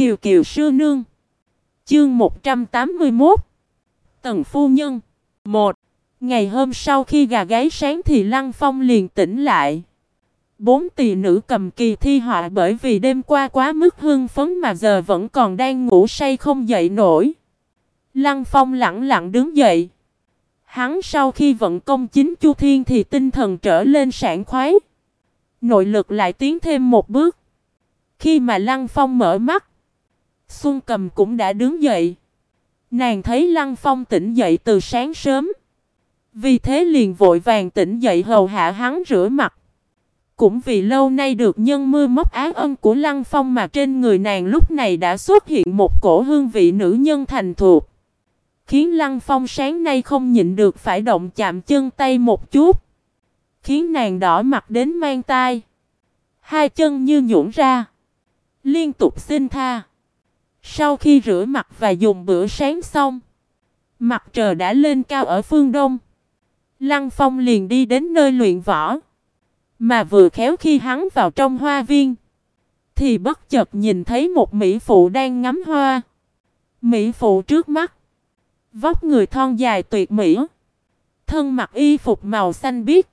Kiều Kiều sư nương. Chương 181. Tần phu nhân. 1. Ngày hôm sau khi gà gáy sáng thì Lăng Phong liền tỉnh lại. 4 tỳ nữ cầm kỳ thi họa bởi vì đêm qua quá mức hưng phấn mà giờ vẫn còn đang ngủ say không dậy nổi. Lăng Phong lẳng lặng đứng dậy. Hắn sau khi vận công chính chu thiên thì tinh thần trở lên sảng khoái. Nội lực lại tiến thêm một bước. Khi mà Lăng Phong mở mắt, Xuân Cầm cũng đã đứng dậy. Nàng thấy Lăng Phong tỉnh dậy từ sáng sớm, vì thế liền vội vàng tỉnh dậy hầu hạ hắn rửa mặt. Cũng vì lâu nay được nhân mưa móc ái ân của Lăng Phong mà trên người nàng lúc này đã xuất hiện một cổ hương vị nữ nhân thành thục, khiến Lăng Phong sáng nay không nhịn được phải động chạm chân tay một chút, khiến nàng đỏ mặt đến mang tai. Hai chân như nhũn ra, liên tục xin tha. Sau khi rửa mặt và dùng bữa sáng xong, mặt trời đã lên cao ở phương đông. Lăng Phong liền đi đến nơi luyện võ. Mà vừa khéo khi hắn vào trong hoa viên, thì bất chợt nhìn thấy một mỹ phụ đang ngắm hoa. Mỹ phụ trước mắt, vóc người thon dài tuyệt mỹ, thân mặc y phục màu xanh biếc.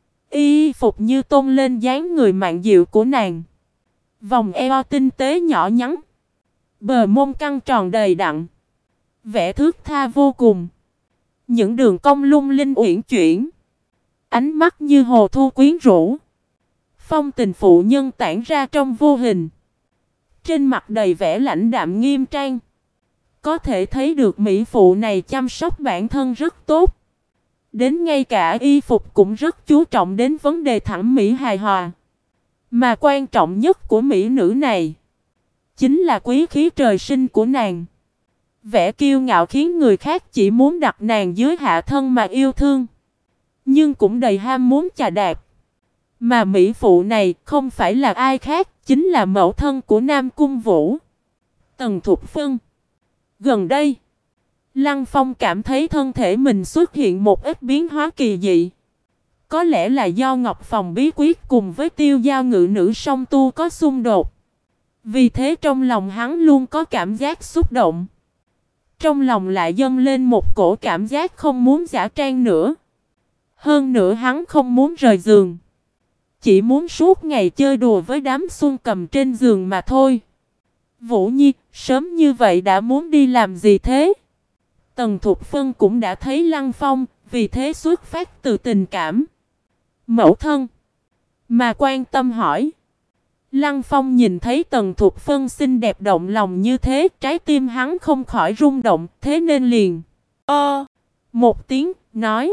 Y phục như tôn lên dáng người mặn dịu của nàng. Vòng eo tinh tế nhỏ nhắn, bờ mông căng tròn đầy đặn, vẻ thướt tha vô cùng. Những đường cong lung linh uyển chuyển, ánh mắt như hồ thu quyến rũ. Phong tình phụ nhân tản ra trong vô hình. Trên mặt đầy vẻ lãnh đạm nghiêm trang. Có thể thấy được mỹ phụ này chăm sóc bản thân rất tốt. Đến ngay cả y phục cũng rất chú trọng đến vấn đề thẩm mỹ hài hòa. Mà quan trọng nhất của mỹ nữ này chính là quý khí trời sinh của nàng. Vẻ kiêu ngạo khiến người khác chỉ muốn đặt nàng dưới hạ thân mà yêu thương, nhưng cũng đầy ham muốn chà đạp. Mà mỹ phụ này không phải là ai khác, chính là mẫu thân của Nam Cung Vũ, Tần Thục Phân. Gần đây, Lăng Phong cảm thấy thân thể mình xuất hiện một ít biến hóa kỳ dị. Có lẽ là do Ngọc Phòng bí quyết cùng với Tiêu Giao ngự nữ song tu có xung đột. Vì thế trong lòng hắn luôn có cảm giác xúc động. Trong lòng lại dâng lên một cổ cảm giác không muốn giả trang nữa. Hơn nữa hắn không muốn rời giường, chỉ muốn suốt ngày chơi đùa với đám Xuân Cầm trên giường mà thôi. Vũ Nhi, sớm như vậy đã muốn đi làm gì thế? Tần Thục Phân cũng đã thấy Lăng Phong, vì thế xuất phát từ tình cảm mẫu thân mà quan tâm hỏi. Lăng Phong nhìn thấy Tần Thục Phân xinh đẹp động lòng như thế, trái tim hắn không khỏi rung động, thế nên liền một tiếng, nói: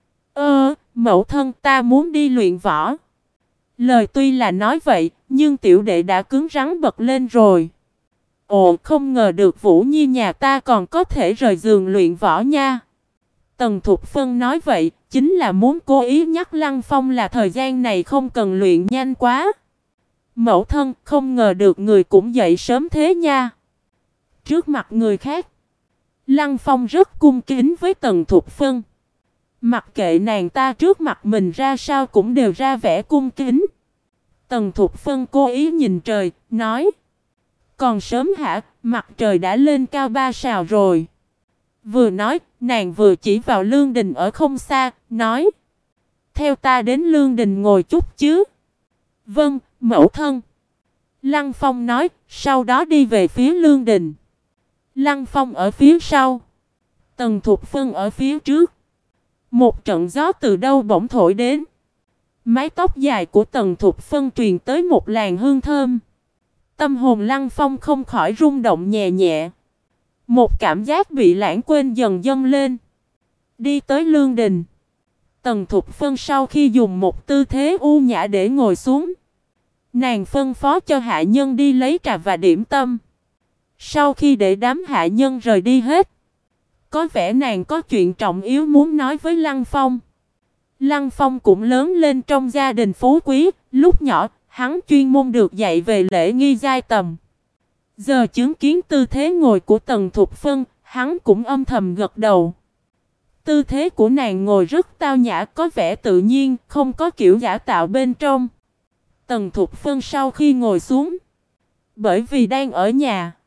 Mẫu thân, ta muốn đi luyện võ. Lời tuy là nói vậy, nhưng tiểu đệ đã cứng rắn bật lên rồi. Ồ, không ngờ được Vũ Nhi nhà ta còn có thể rời giường luyện võ nha. Tần Thục Phân nói vậy, chính là muốn cố ý nhắc Lăng Phong là thời gian này không cần luyện nhanh quá. Mẫu thân, không ngờ được người cũng dậy sớm thế nha. Trước mặt người khác, Lăng Phong rất cung kính với Tần Thục Phân. Mặc kệ nàng ta trước mặt mình ra sao cũng đều ra vẻ cung kính. Tần Thục Phân cố ý nhìn trời, nói: Còn sớm hả, mặt trời đã lên cao 3 sào rồi. Vừa nói, nàng vừa chỉ vào lương đình ở không xa, nói: Theo ta đến lương đình ngồi chút chứ. Vâng, mẫu thân. Lăng Phong nói, sau đó đi về phía lương đình. Lăng Phong ở phía sau, Tần Thục Phân ở phía trước. Một trận gió từ đâu bỗng thổi đến. Mái tóc dài của Tần Thục Phân truyền tới một làn hương thơm. Tâm hồn Lăng Phong không khỏi rung động nhẹ nhẹ. Một cảm giác bị lãng quên dần dâng lên. Đi tới lương đình, Tần Thục Phân sau khi dùng một tư thế u nhã để ngồi xuống, nàng phân phó cho hạ nhân đi lấy trà và điểm tâm. Sau khi để đám hạ nhân rời đi hết, có vẻ nàng có chuyện trọng yếu muốn nói với Lăng Phong. Lăng Phong cũng lớn lên trong gia đình phú quý, lúc nhỏ hắn chuyên môn được dạy về lễ nghi giai tầm. Giờ chứng kiến tư thế ngồi của Tần Thục Phân, hắn cũng âm thầm gật đầu. Tư thế của nàng ngồi rất tao nhã, có vẻ tự nhiên, không có kiểu giả tạo bên trong. Tần Thục Phân sau khi ngồi xuống, bởi vì đang ở nhà,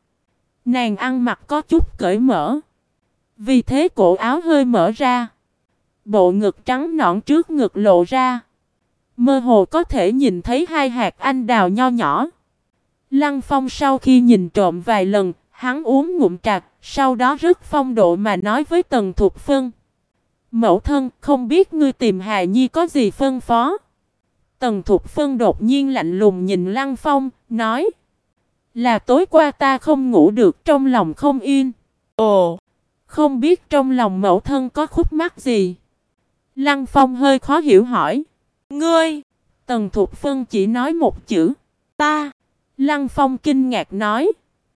Nàng ăn mặc có chút cởi mở, vì thế cổ áo hơi mở ra. Bộ ngực trắng nõn trước ngực lộ ra, mơ hồ có thể nhìn thấy hai hạt anh đào nho nhỏ. Lăng Phong sau khi nhìn trộm vài lần, hắn uống ngụm trà, sau đó rất phong độ mà nói với Tần Thục Phân. Mẫu thân, không biết ngươi tìm hài nhi có gì phân phó? Tần Thục Phân đột nhiên lạnh lùng nhìn Lăng Phong, nói. Là tối qua ta không ngủ được, trong lòng không yên. Ồ, không biết trong lòng mẫu thân có khúc mắc gì? Lăng Phong hơi khó hiểu hỏi. Ngươi! Tần Thục Phân chỉ nói một chữ. Ta! Lăng Phong kinh ngạc nói.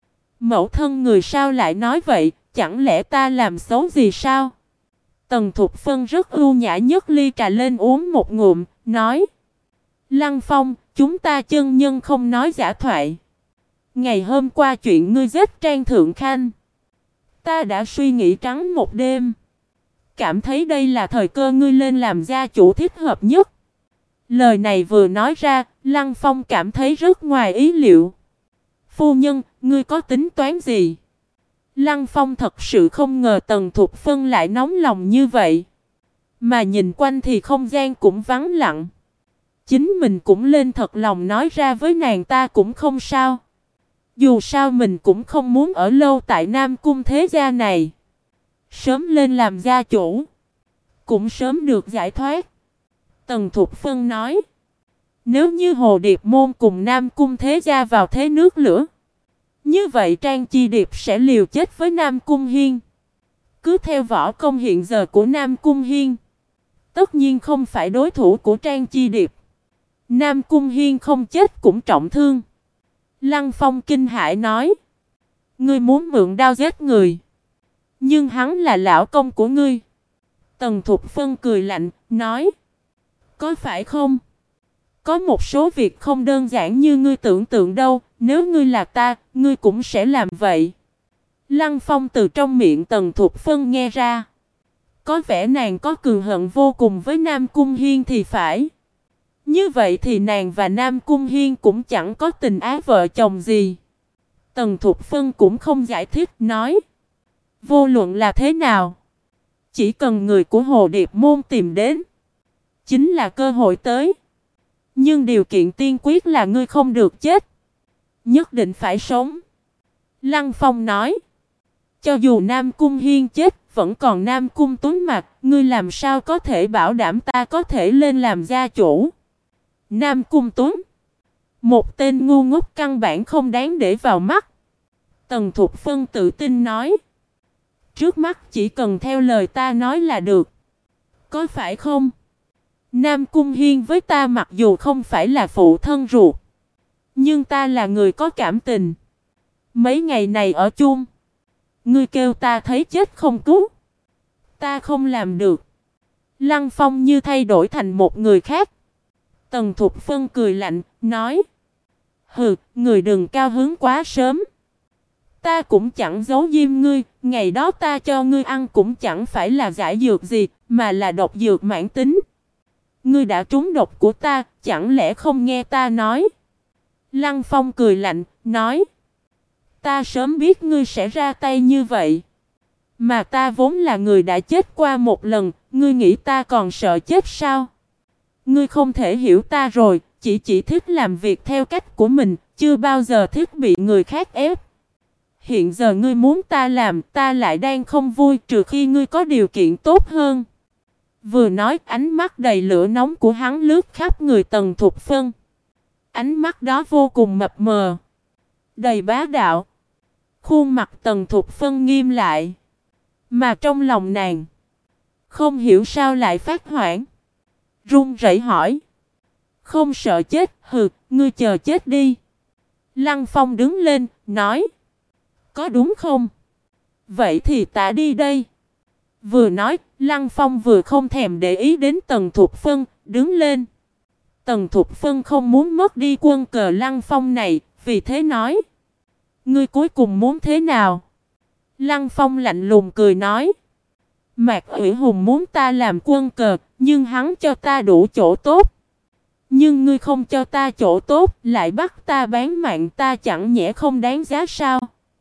Mẫu thân người sao lại nói vậy, chẳng lẽ ta làm xấu gì sao? Tần Thục Phân rất ưu nhã nhấc ly trà lên uống một ngụm, nói. Lăng Phong, chúng ta chân nhân không nói giả thoại. Ngày hôm qua chuyện ngươi giết Trang Thượng Khanh, ta đã suy nghĩ trắng một đêm. Cảm thấy đây là thời cơ ngươi lên làm gia chủ thích hợp nhất. Lời này vừa nói ra, Lăng Phong cảm thấy rất ngoài ý liệu. Phu nhân, ngươi có tính toán gì? Lăng Phong thật sự không ngờ Tần Thục Phân lại nóng lòng như vậy. Mà nhìn quanh thì không gian cũng vắng lặng. Chính mình cũng lên thật lòng nói ra với nàng ta cũng không sao. Dù sao mình cũng không muốn ở lâu tại Nam Cung thế gia này. Sớm lên làm gia chủ, cũng sớm được giải thoát. Tần Thục Phân nói. Nếu như Hồ Điệp Môn cùng Nam Cung thế gia vào thế nước lửa, như vậy Trang Chi Điệp sẽ liều chết với Nam Cung Hiên. Cứ theo võ công hiện giờ của Nam Cung Hiên, tất nhiên không phải đối thủ của Trang Chi Điệp. Nam Cung Hiên không chết cũng trọng thương. Lăng Phong kinh hãi nói. Ngươi muốn mượn đao giết người, nhưng hắn là lão công của ngươi. Tần Thục Phân cười lạnh, nói. Có phải không? Có một số việc không đơn giản như ngươi tưởng tượng đâu. Nếu ngươi là ta, ngươi cũng sẽ làm vậy. Lăng Phong từ trong miệng Tần Thục Phân nghe ra. Có vẻ nàng có cừu hận vô cùng với Nam Cung Hiên thì phải. Như vậy thì nàng và Nam Cung Hiên cũng chẳng có tình ái vợ chồng gì. Tần Thục Phân cũng không giải thích, nói. Vô luận là thế nào, chỉ cần người của Hồ Điệp Môn tìm đến, chính là cơ hội tới. Nhưng điều kiện tiên quyết là ngươi không được chết, nhất định phải sống. Lăng Phong nói. Cho dù Nam Cung Hiên chết, vẫn còn Nam Cung Tuấn Mặc, ngươi làm sao có thể bảo đảm ta có thể lên làm gia chủ? Nam Cung Tuấn, một tên ngu ngốc căn bản không đáng để vào mắt. Tần Thục Phân tự tin nói. Trước mắt chỉ cần theo lời ta nói là được. Có phải không? Nam Cung Hiên với ta mặc dù không phải là phụ thân ruột, nhưng ta là người có cảm tình. Mấy ngày này ở chung, ngươi kêu ta thấy chết không cứu, ta không làm được. Lăng Phong như thay đổi thành một người khác. Tần Thục Phân cười lạnh, nói. Hừ, người đừng cao hứng quá sớm. Ta cũng chẳng giấu diêm ngươi, ngày đó ta cho ngươi ăn cũng chẳng phải là giải dược gì, mà là độc dược mãn tính. Ngươi đã trúng độc của ta, chẳng lẽ không nghe ta nói? Lăng Phong cười lạnh, nói. Ta sớm biết ngươi sẽ ra tay như vậy. Mà ta vốn là người đã chết qua một lần, ngươi nghĩ ta còn sợ chết sao? Ngươi không thể hiểu ta rồi, chỉ thích làm việc theo cách của mình, chưa bao giờ thích bị người khác ép. Hiện giờ ngươi muốn ta làm, ta lại đang không vui, trừ khi ngươi có điều kiện tốt hơn. Vừa nói, ánh mắt đầy lửa nóng của hắn lướt khắp người Tần Thục Phân. Ánh mắt đó vô cùng mập mờ, đầy bá đạo. Khuôn mặt Tần Thục Phân nghiêm lại, mà trong lòng nàng không hiểu sao lại phát hoảng, run rẩy hỏi. Không sợ chết? Hừ, ngươi chờ chết đi. Lăng Phong đứng lên, nói. Có đúng không? Vậy thì ta đi đây. Vừa nói, Lăng Phong vừa không thèm để ý đến Tần Thục Phân, đứng lên. Tần Thục Phân không muốn mất đi quân cờ Lăng Phong này, vì thế nói. Ngươi cuối cùng muốn thế nào? Lăng Phong lạnh lùng cười nói. Mạc Ủy Hùng muốn ta làm quân cờ, nhưng hắn cho ta đủ chỗ tốt. Nhưng ngươi không cho ta chỗ tốt, lại bắt ta bán mạng, ta chẳng nhẽ không đáng giá sao?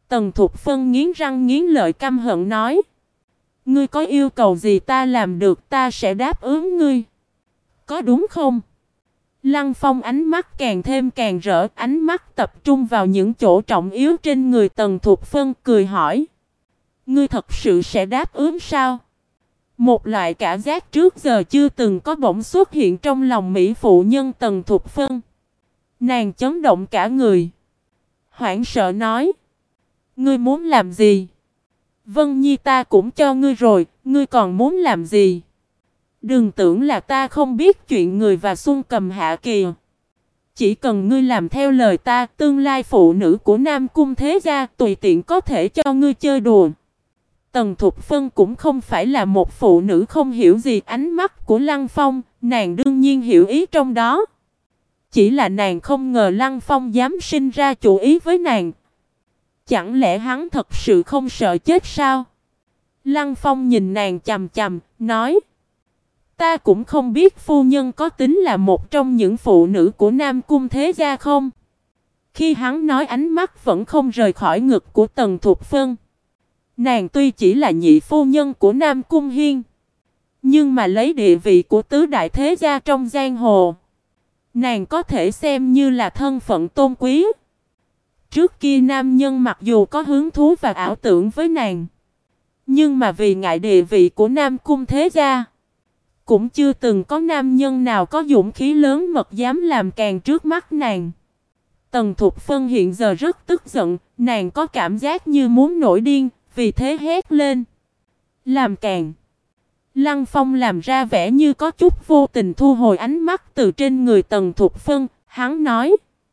Tần Thục Phân nghiến răng nghiến lợi căm hận nói. Ngươi có yêu cầu gì ta làm được ta sẽ đáp ứng ngươi. Có đúng không? Lăng Phong ánh mắt càng thêm càng rỡ, ánh mắt tập trung vào những chỗ trọng yếu trên người Tần Thục Phân, cười hỏi. Ngươi thật sự sẽ đáp ứng sao? Một loại cảm giác trước giờ chưa từng có bỗng xuất hiện trong lòng mỹ phụ nhân Tần Thục Phân. Nàng chấn động cả người. Hoảng sợ nói. Ngươi muốn làm gì? Vân Nhi ta cũng cho ngươi rồi, ngươi còn muốn làm gì? Đừng tưởng là ta không biết chuyện người và Xuân Cầm Hạ kìa. Chỉ cần ngươi làm theo lời ta, tương lai phụ nữ của Nam Cung thế gia tùy tiện có thể cho ngươi chơi đùa. Tần Thục Phân cũng không phải là một phụ nữ không hiểu gì ánh mắt của Lăng Phong, nàng đương nhiên hiểu ý trong đó. Chỉ là nàng không ngờ Lăng Phong dám sinh ra chủ ý với nàng. Chẳng lẽ hắn thật sự không sợ chết sao? Lăng Phong nhìn nàng chằm chằm, nói. Ta cũng không biết phu nhân có tính là một trong những phụ nữ của Nam Cung thế gia không? Khi hắn nói ánh mắt vẫn không rời khỏi ngực của Tần Thục Phân. Nàng tuy chỉ là nhị phu nhân của Nam Cung Hiên, nhưng mà lấy địa vị của tứ đại thế gia trong giang hồ, nàng có thể xem như là thân phận tôn quý. Trước kia nam nhân mặc dù có hứng thú và ảo tưởng với nàng, nhưng mà vì ngại địa vị của Nam Cung thế gia, cũng chưa từng có nam nhân nào có dũng khí lớn mật dám làm càng trước mắt nàng. Tần Thục Phân hiện giờ rất tức giận, nàng có cảm giác như muốn nổi điên, vì thế hét lên. Làm càng. Lăng Phong làm ra vẻ như có chút vô tình thu hồi ánh mắt từ trên người Tần Thục Phân, hắn nói.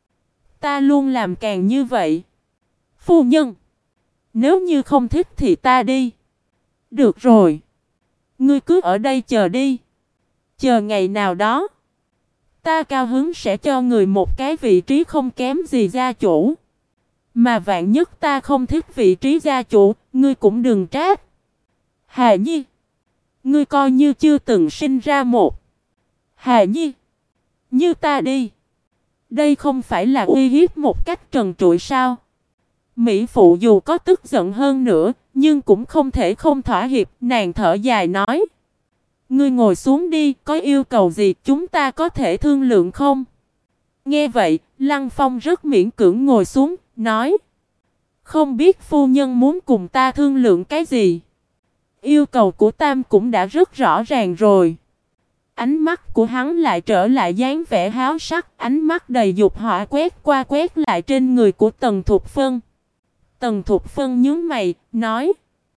Ta luôn làm càng như vậy. Phu nhân. Nếu như không thích thì ta đi. Được rồi. Ngươi cứ ở đây chờ đi. Chờ ngày nào đó. Ta cao hứng sẽ cho người một cái vị trí không kém gì gia chủ. Mà vạn nhất ta không thích vị trí gia chủ, ngươi cũng đừng trách. Hà Nhi. Ngươi coi như chưa từng sinh ra một. Hà Nhi. Như ta đi. Đây không phải là uy hiếp một cách trần trụi sao? Mỹ phụ dù có tức giận hơn nữa, nhưng cũng không thể không thỏa hiệp, nàng thở dài nói. Ngươi ngồi xuống đi, có yêu cầu gì chúng ta có thể thương lượng không? Nghe vậy, Lăng Phong rất miễn cưỡng ngồi xuống, nói. Không biết phu nhân muốn cùng ta thương lượng cái gì? Yêu cầu của Tam cũng đã rất rõ ràng rồi. Ánh mắt của hắn lại trở lại dáng vẻ háo sắc, ánh mắt đầy dục hỏa quét qua quét lại trên người của Tần Thục Phân. Tần Thục Phân nhướng mày, nói.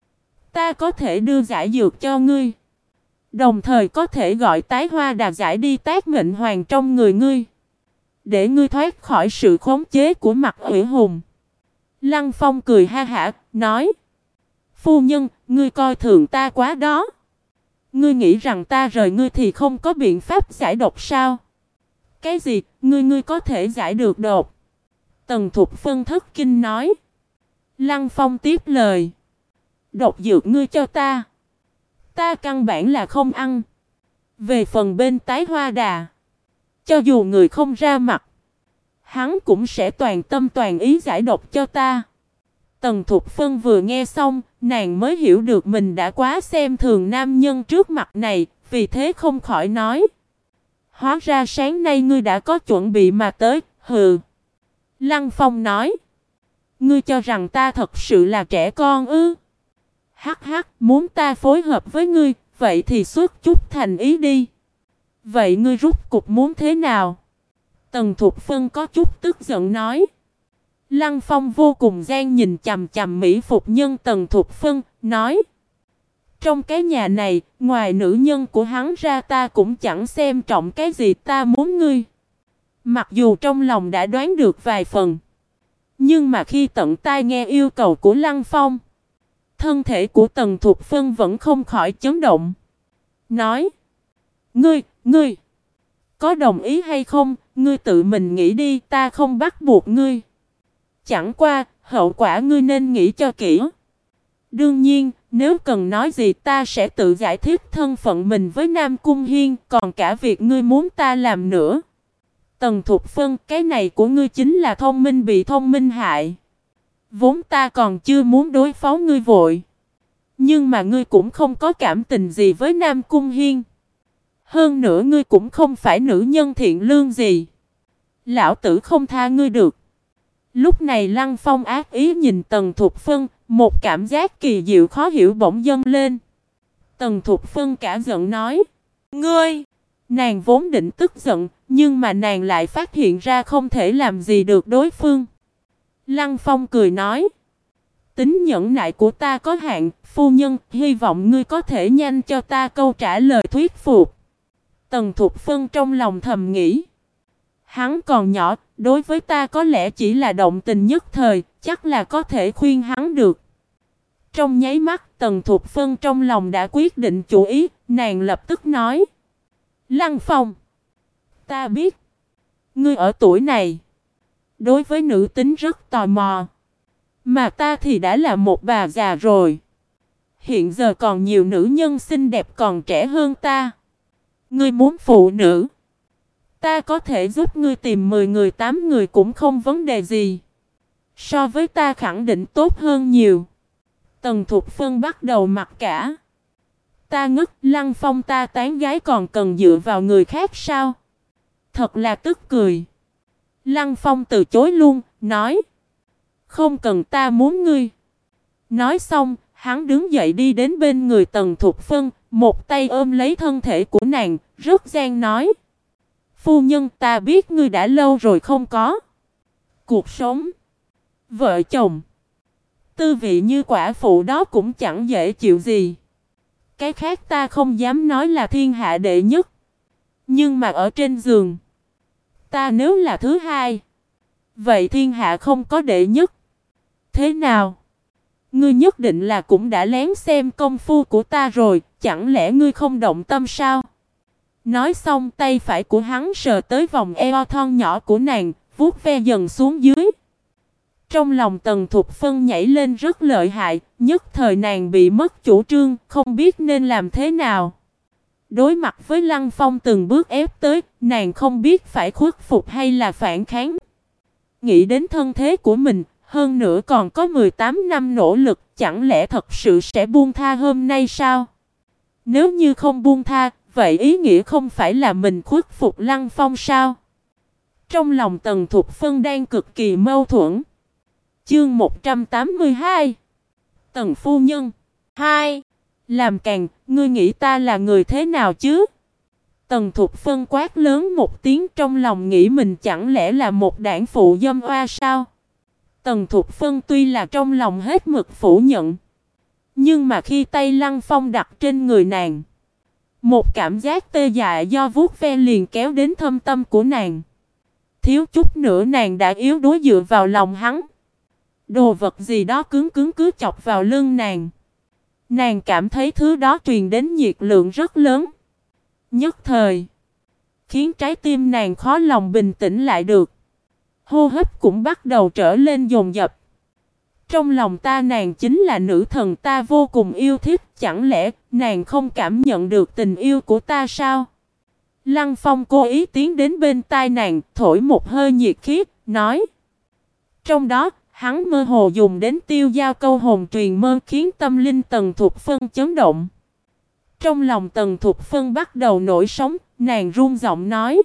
Ta có thể đưa giải dược cho ngươi. Đồng thời có thể gọi tái hoa đà giải đi tác mệnh hoàng trong người ngươi. Để ngươi thoát khỏi sự khống chế của Mặc Ủy Hùng. Lăng Phong cười ha hả, nói. Phu nhân, ngươi coi thường ta quá đó. Ngươi nghĩ rằng ta rời ngươi thì không có biện pháp giải độc sao? Cái gì, ngươi có thể giải được độc? Tần Thục Phân thất kinh nói. Lăng Phong tiếp lời. Độc dược ngươi cho ta. Ta căn bản là không ăn. Về phần bên tái hoa đà. Cho dù người không ra mặt. Hắn cũng sẽ toàn tâm toàn ý giải độc cho ta. Tần Thục Phân vừa nghe xong, nàng mới hiểu được mình đã quá xem thường nam nhân trước mặt này, vì thế không khỏi nói. Hóa ra sáng nay ngươi đã có chuẩn bị mà tới, hừ. Lăng Phong nói. Ngươi cho rằng ta thật sự là trẻ con ư? Hắc hắc, muốn ta phối hợp với ngươi, vậy thì xuất chút thành ý đi. Vậy ngươi rút cục muốn thế nào? Tần Thục Phân có chút tức giận nói. Lăng Phong vô cùng gian nhìn chằm chằm mỹ phục nhân Tần Thục Phân, nói. Trong cái nhà này, ngoài nữ nhân của hắn ra ta cũng chẳng xem trọng cái gì ta muốn ngươi. Mặc dù trong lòng đã đoán được vài phần. Nhưng mà khi tận tai nghe yêu cầu của Lăng Phong, thân thể của Tần Thục Phân vẫn không khỏi chấn động. Nói. Ngươi, có đồng ý hay không, ngươi tự mình nghĩ đi, ta không bắt buộc ngươi. Chẳng qua, hậu quả ngươi nên nghĩ cho kỹ. Đương nhiên, nếu cần nói gì ta sẽ tự giải thích thân phận mình với Nam Cung Hiên, còn cả việc ngươi muốn ta làm nữa. Tần Thục Phân, cái này của ngươi chính là thông minh bị thông minh hại. Vốn ta còn chưa muốn đối phó ngươi vội. Nhưng mà ngươi cũng không có cảm tình gì với Nam Cung Hiên. Hơn nữa ngươi cũng không phải nữ nhân thiện lương gì. Lão tử không tha ngươi được. Lúc này Lăng Phong ác ý nhìn Tần Thục Phân, một cảm giác kỳ diệu khó hiểu bỗng dâng lên. Tần Thục Phân cả giận nói: Ngươi! Nàng vốn định tức giận, nhưng mà nàng lại phát hiện ra không thể làm gì được đối phương. Lăng Phong cười nói: Tính nhẫn nại của ta có hạn, phu nhân, hy vọng ngươi có thể nhanh cho ta câu trả lời thuyết phục. Tần Thục Phân trong lòng thầm nghĩ: Hắn còn nhỏ, đối với ta có lẽ chỉ là động tình nhất thời, chắc là có thể khuyên hắn được. Trong nháy mắt, Tần Thục Phân trong lòng đã quyết định chủ ý, nàng lập tức nói: Lăng Phong, ta biết, ngươi ở tuổi này, đối với nữ tính rất tò mò. Mà ta thì đã là một bà già rồi. Hiện giờ còn nhiều nữ nhân xinh đẹp còn trẻ hơn ta. Ngươi muốn phụ nữ, ta có thể giúp ngươi tìm 10 người 8 người cũng không vấn đề gì. So với ta khẳng định tốt hơn nhiều. Tần Thục Phân bắt đầu mặc cả. Ta ngất, Lăng Phong ta tán gái còn cần dựa vào người khác sao? Thật là tức cười. Lăng Phong từ chối luôn, nói: Không cần, ta muốn ngươi. Nói xong, hắn đứng dậy đi đến bên người Tần Thục Phân, một tay ôm lấy thân thể của nàng, rất gian nói: Phu nhân, ta biết ngươi đã lâu rồi không có cuộc sống vợ chồng. Tư vị như quả phụ đó cũng chẳng dễ chịu gì. Cái khác ta không dám nói là thiên hạ đệ nhất. Nhưng mà ở trên giường, ta nếu là thứ hai, vậy thiên hạ không có đệ nhất. Thế nào? Ngươi nhất định là cũng đã lén xem công phu của ta rồi, chẳng lẽ ngươi không động tâm sao? Nói xong, tay phải của hắn sờ tới vòng eo thon nhỏ của nàng, vuốt ve dần xuống dưới. Trong lòng Tần Thục Phân nhảy lên rất lợi hại, nhất thời nàng bị mất chủ trương, không biết nên làm thế nào. Đối mặt với Lăng Phong từng bước ép tới, nàng không biết phải khuất phục hay là phản kháng. Nghĩ đến thân thế của mình, hơn nữa còn có 18 năm nỗ lực, chẳng lẽ thật sự sẽ buông tha hôm nay sao? Nếu như không buông tha, vậy ý nghĩa không phải là mình khuất phục Lăng Phong sao? Trong lòng Tần Thục Phân đang cực kỳ mâu thuẫn. Chương 182 Tần phu nhân 2. Làm càng, ngươi nghĩ ta là người thế nào chứ? Tần Thục Phân quát lớn một tiếng, trong lòng nghĩ mình chẳng lẽ là một đảng phụ dâm oa sao? Tần Thục Phân tuy là trong lòng hết mực phủ nhận, nhưng mà khi tay Lăng Phong đặt trên người nàng, một cảm giác tê dại do vuốt ve liền kéo đến thâm tâm của nàng. Thiếu chút nữa nàng đã yếu đuối dựa vào lòng hắn. Đồ vật gì đó cứng cứng cứ chọc vào lưng nàng. Nàng cảm thấy thứ đó truyền đến nhiệt lượng rất lớn. Nhất thời, khiến trái tim nàng khó lòng bình tĩnh lại được. Hô hấp cũng bắt đầu trở lên dồn dập. Trong lòng ta nàng chính là nữ thần ta vô cùng yêu thích. Chẳng lẽ nàng không cảm nhận được tình yêu của ta sao? Lăng Phong cố ý tiến đến bên tai nàng, thổi một hơi nhiệt khiết, nói. Trong đó, hắn mơ hồ dùng đến tiêu dao câu hồn truyền mơ, khiến tâm linh Tần Thục Phân chấn động. Trong lòng Tần Thục Phân bắt đầu nổi sóng, nàng run giọng nói.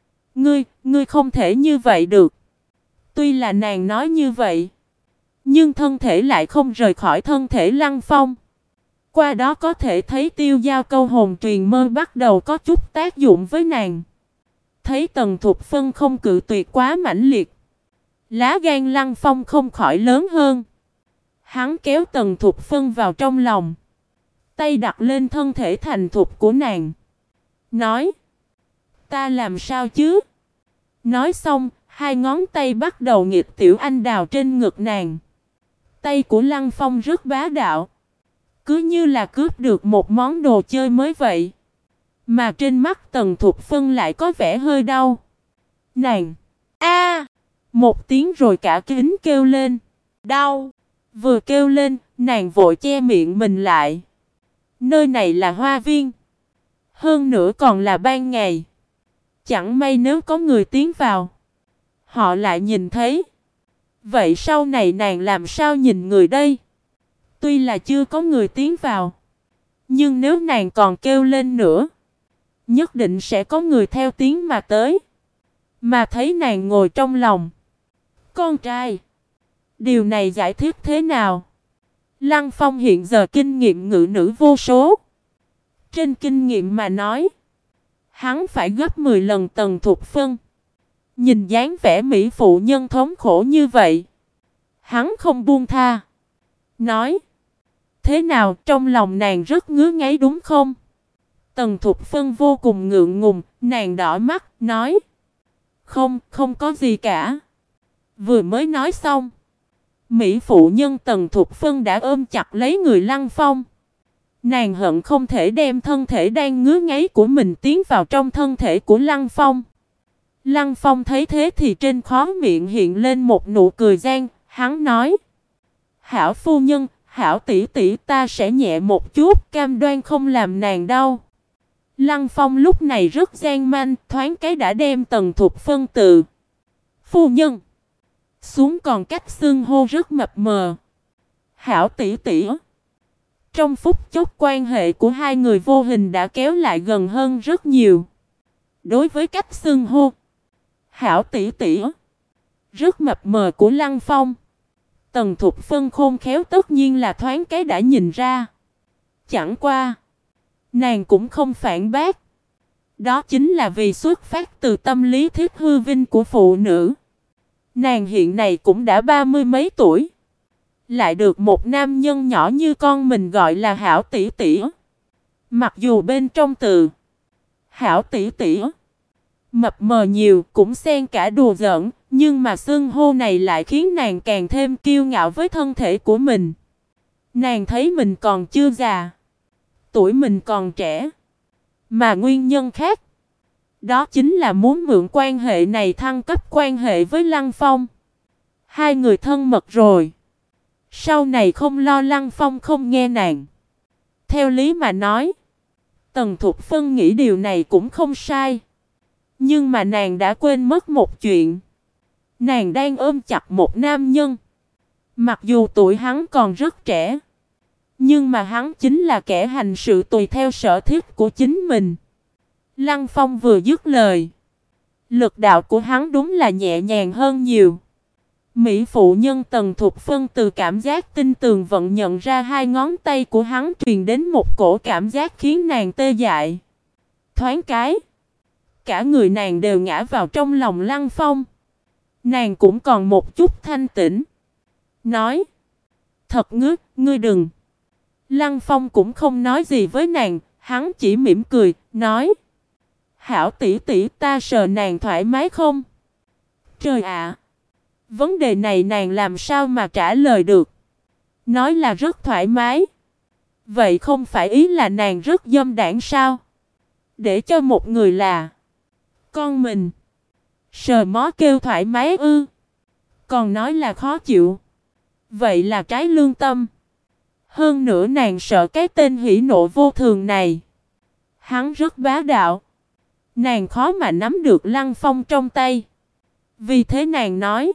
Ngươi không thể như vậy được. Tuy là nàng nói như vậy, nhưng thân thể lại không rời khỏi thân thể Lăng Phong. Qua đó có thể thấy tiêu dao câu hồn truyền mơ bắt đầu có chút tác dụng với nàng. Thấy Tần Thục Phân không cự tuyệt quá mãnh liệt, lá gan Lăng Phong không khỏi lớn hơn. Hắn kéo Tần Thục Phân vào trong lòng, tay đặt lên thân thể thành thục của nàng, nói. Ta làm sao chứ? Nói xong, hai ngón tay bắt đầu nghịch tiểu anh đào trên ngực nàng. Tay của Lăng Phong rất bá đạo, cứ như là cướp được một món đồ chơi mới vậy. Mà trên mắt Tần Thục Phân lại có vẻ hơi đau. Nàng! A! Một tiếng rồi cả kính kêu lên. Đau! Vừa kêu lên, nàng vội che miệng mình lại. Nơi này là hoa viên. Hơn nữa còn là ban ngày. Chẳng may nếu có người tiến vào, họ lại nhìn thấy. Vậy sau này nàng làm sao nhìn người đây? Tuy là chưa có người tiến vào, nhưng nếu nàng còn kêu lên nữa, nhất định sẽ có người theo tiếng mà tới. Mà thấy nàng ngồi trong lòng con trai, điều này giải thích thế nào? Lăng Phong hiện giờ kinh nghiệm ngự nữ vô số. Trên kinh nghiệm mà nói, hắn phải gấp 10 lần Tần Thục Phân. Nhìn dáng vẻ mỹ phụ nhân thống khổ như vậy, hắn không buông tha. Nói, thế nào, trong lòng nàng rất ngứa ngáy đúng không? Tần Thục Phân vô cùng ngượng ngùng, nàng đỏ mắt, nói, không, không có gì cả. Vừa mới nói xong, mỹ phụ nhân Tần Thục Phân đã ôm chặt lấy người Lăng Phong. Nàng hận không thể đem thân thể đang ngứa ngáy của mình tiến vào trong thân thể của Lăng Phong. Lăng Phong thấy thế thì trên khóe miệng hiện lên một nụ cười gian, hắn nói, hảo phu nhân, hảo tỷ tỷ, ta sẽ nhẹ một chút, cam đoan không làm nàng đau. Lăng Phong lúc này rất gian manh, thoáng cái đã đem Tần Thục Phân từ phu nhân xuống còn cách xưng hô rất mập mờ. Hảo tỷ tỷ. Trong phút chốc quan hệ của hai người vô hình đã kéo lại gần hơn rất nhiều. Đối với cách xưng hô hảo tỷ tỷ rất mập mờ của Lăng Phong, Tần Thục Phân khôn khéo tất nhiên là thoáng cái đã nhìn ra. Chẳng qua nàng cũng không phản bác. Đó chính là vì xuất phát từ tâm lý thiết hư vinh của phụ nữ. Nàng hiện nay cũng đã 30 mấy tuổi, lại được một nam nhân nhỏ như con mình gọi là hảo tỷ tỷ. Mặc dù bên trong từ hảo tỷ tỷ mập mờ nhiều, cũng xen cả đùa giỡn, nhưng mà xưng hô này lại khiến nàng càng thêm kiêu ngạo với thân thể của mình. Nàng thấy mình còn chưa già, tuổi mình còn trẻ. Mà nguyên nhân khác, đó chính là muốn mượn quan hệ này thăng cấp quan hệ với Lăng Phong. Hai người thân mật rồi, sau này không lo Lăng Phong không nghe nàng. Theo lý mà nói, Tần Thục Phân nghĩ điều này cũng không sai. Nhưng mà nàng đã quên mất một chuyện. Nàng đang ôm chặt một nam nhân. Mặc dù tuổi hắn còn rất trẻ, nhưng mà hắn chính là kẻ hành sự tùy theo sở thích của chính mình. Lăng Phong vừa dứt lời, lực đạo của hắn đúng là nhẹ nhàng hơn nhiều. Mỹ phụ nhân Tần Thục Phân từ cảm giác tinh tường vận nhận ra hai ngón tay của hắn truyền đến một cổ cảm giác khiến nàng tê dại. Thoáng cái, cả người nàng đều ngã vào trong lòng Lăng Phong. Nàng cũng còn một chút thanh tĩnh, nói, thật ngứa, ngươi đừng. Lăng Phong cũng không nói gì với nàng, hắn chỉ mỉm cười, nói, hảo tỷ tỷ, ta sờ nàng thoải mái không? Trời ạ! Vấn đề này nàng làm sao mà trả lời được? Nói là rất thoải mái. Vậy không phải ý là nàng rất dâm đãng sao? Để cho một người là con mình sờ mó kêu thoải mái ư? Còn nói là khó chịu. Vậy là trái lương tâm. Hơn nữa nàng sợ cái tên hỉ nộ vô thường này. Hắn rất bá đạo. Nàng khó mà nắm được Lăng Phong trong tay. Vì thế nàng nói,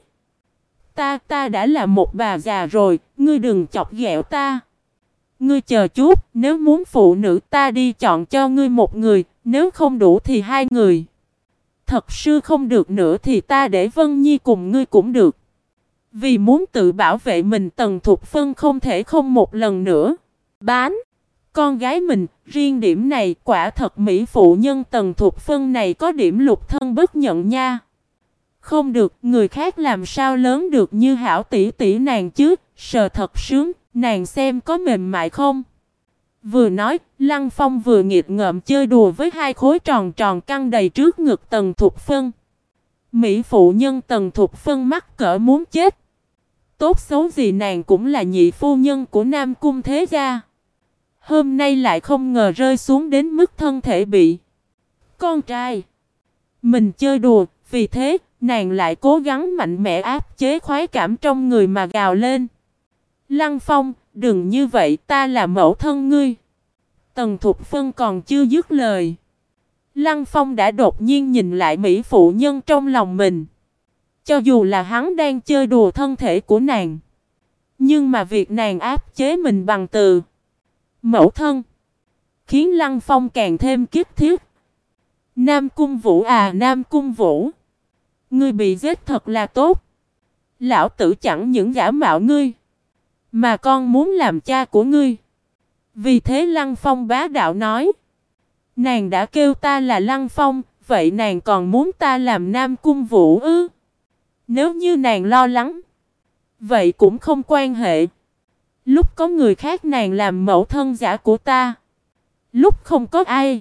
Ta đã là một bà già rồi, ngươi đừng chọc ghẹo ta. Ngươi chờ chút, nếu muốn phụ nữ ta đi chọn cho ngươi một người, nếu không đủ thì hai người. Thật sự không được nữa thì ta để Vân Nhi cùng ngươi cũng được. Vì muốn tự bảo vệ mình, Tần Thục Phân không thể không một lần nữa bán con gái mình. Riêng điểm này quả thật mỹ phụ nhân Tần Thục Phân này có điểm lục thân bất nhận nha. Không được, người khác làm sao lớn được như hảo tỷ tỷ nàng chứ, sờ thật sướng, nàng xem có mềm mại không? Vừa nói, Lăng Phong vừa nghiệt ngợm chơi đùa với hai khối tròn tròn căng đầy trước ngực Tần Thục Phân. Mỹ phụ nhân Tần Thục Phân mắc cỡ muốn chết. Tốt xấu gì nàng cũng là nhị phu nhân của Nam Cung thế gia. Hôm nay lại không ngờ rơi xuống đến mức thân thể bị con trai mình chơi đùa, vì thế nàng lại cố gắng mạnh mẽ áp chế khoái cảm trong người mà gào lên. Lăng Phong, đừng như vậy, ta là mẫu thân ngươi. Tần Thục Phân còn chưa dứt lời, Lăng Phong đã đột nhiên nhìn lại mỹ phụ nhân trong lòng mình. Cho dù là hắn đang chơi đùa thân thể của nàng, nhưng mà việc nàng áp chế mình bằng từ mẫu thân khiến Lăng Phong càng thêm kiếp thiết. Nam Cung Vũ à, Nam Cung Vũ, ngươi bị giết thật là tốt. Lão tử chẳng những giả mạo ngươi, mà con muốn làm cha của ngươi. Vì thế Lăng Phong bá đạo nói, nàng đã kêu ta là Lăng Phong, vậy nàng còn muốn ta làm Nam Cung Vũ ư? Nếu như nàng lo lắng, vậy cũng không quan hệ. Lúc có người khác nàng làm mẫu thân giả của ta, lúc không có ai,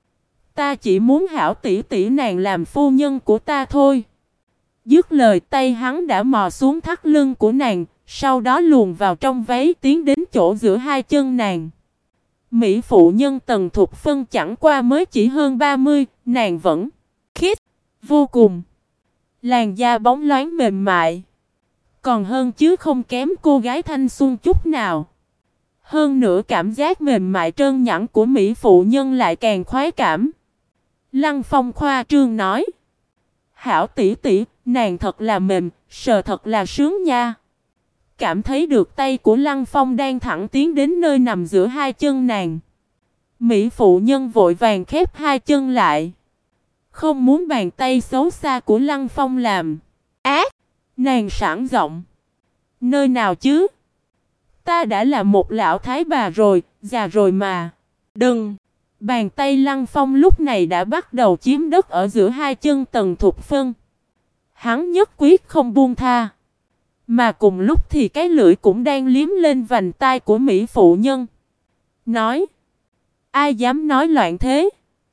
ta chỉ muốn hảo tỷ tỷ nàng làm phu nhân của ta thôi. Dứt lời, tay hắn đã mò xuống thắt lưng của nàng, sau đó luồn vào trong váy tiến đến chỗ giữa hai chân nàng. Mỹ phụ nhân Tần Thục Phân chẳng qua mới chỉ hơn 30, nàng vẫn khiết vô cùng. Làn da bóng loáng mềm mại, còn hơn chứ không kém cô gái thanh xuân chút nào. Hơn nữa cảm giác mềm mại trơn nhẵn của Mỹ phụ nhân lại càng khoái cảm. Lăng Phong khoa trương nói, hảo tỷ tỷ, nàng thật là mềm, sờ thật là sướng nha. Cảm thấy được tay của Lăng Phong đang thẳng tiến đến nơi nằm giữa hai chân nàng, Mỹ phụ nhân vội vàng khép hai chân lại, không muốn bàn tay xấu xa của Lăng Phong làm ác. Nàng sảng giọng, nơi nào chứ? Ta đã là một lão thái bà rồi, già rồi mà. Đừng! Bàn tay Lăng Phong lúc này đã bắt đầu chiếm đất ở giữa hai chân Tần Thục Phân. Hắn nhất quyết không buông tha. Mà cùng lúc thì cái lưỡi cũng đang liếm lên vành tai của Mỹ phụ nhân. Nói, ai dám nói loạn thế?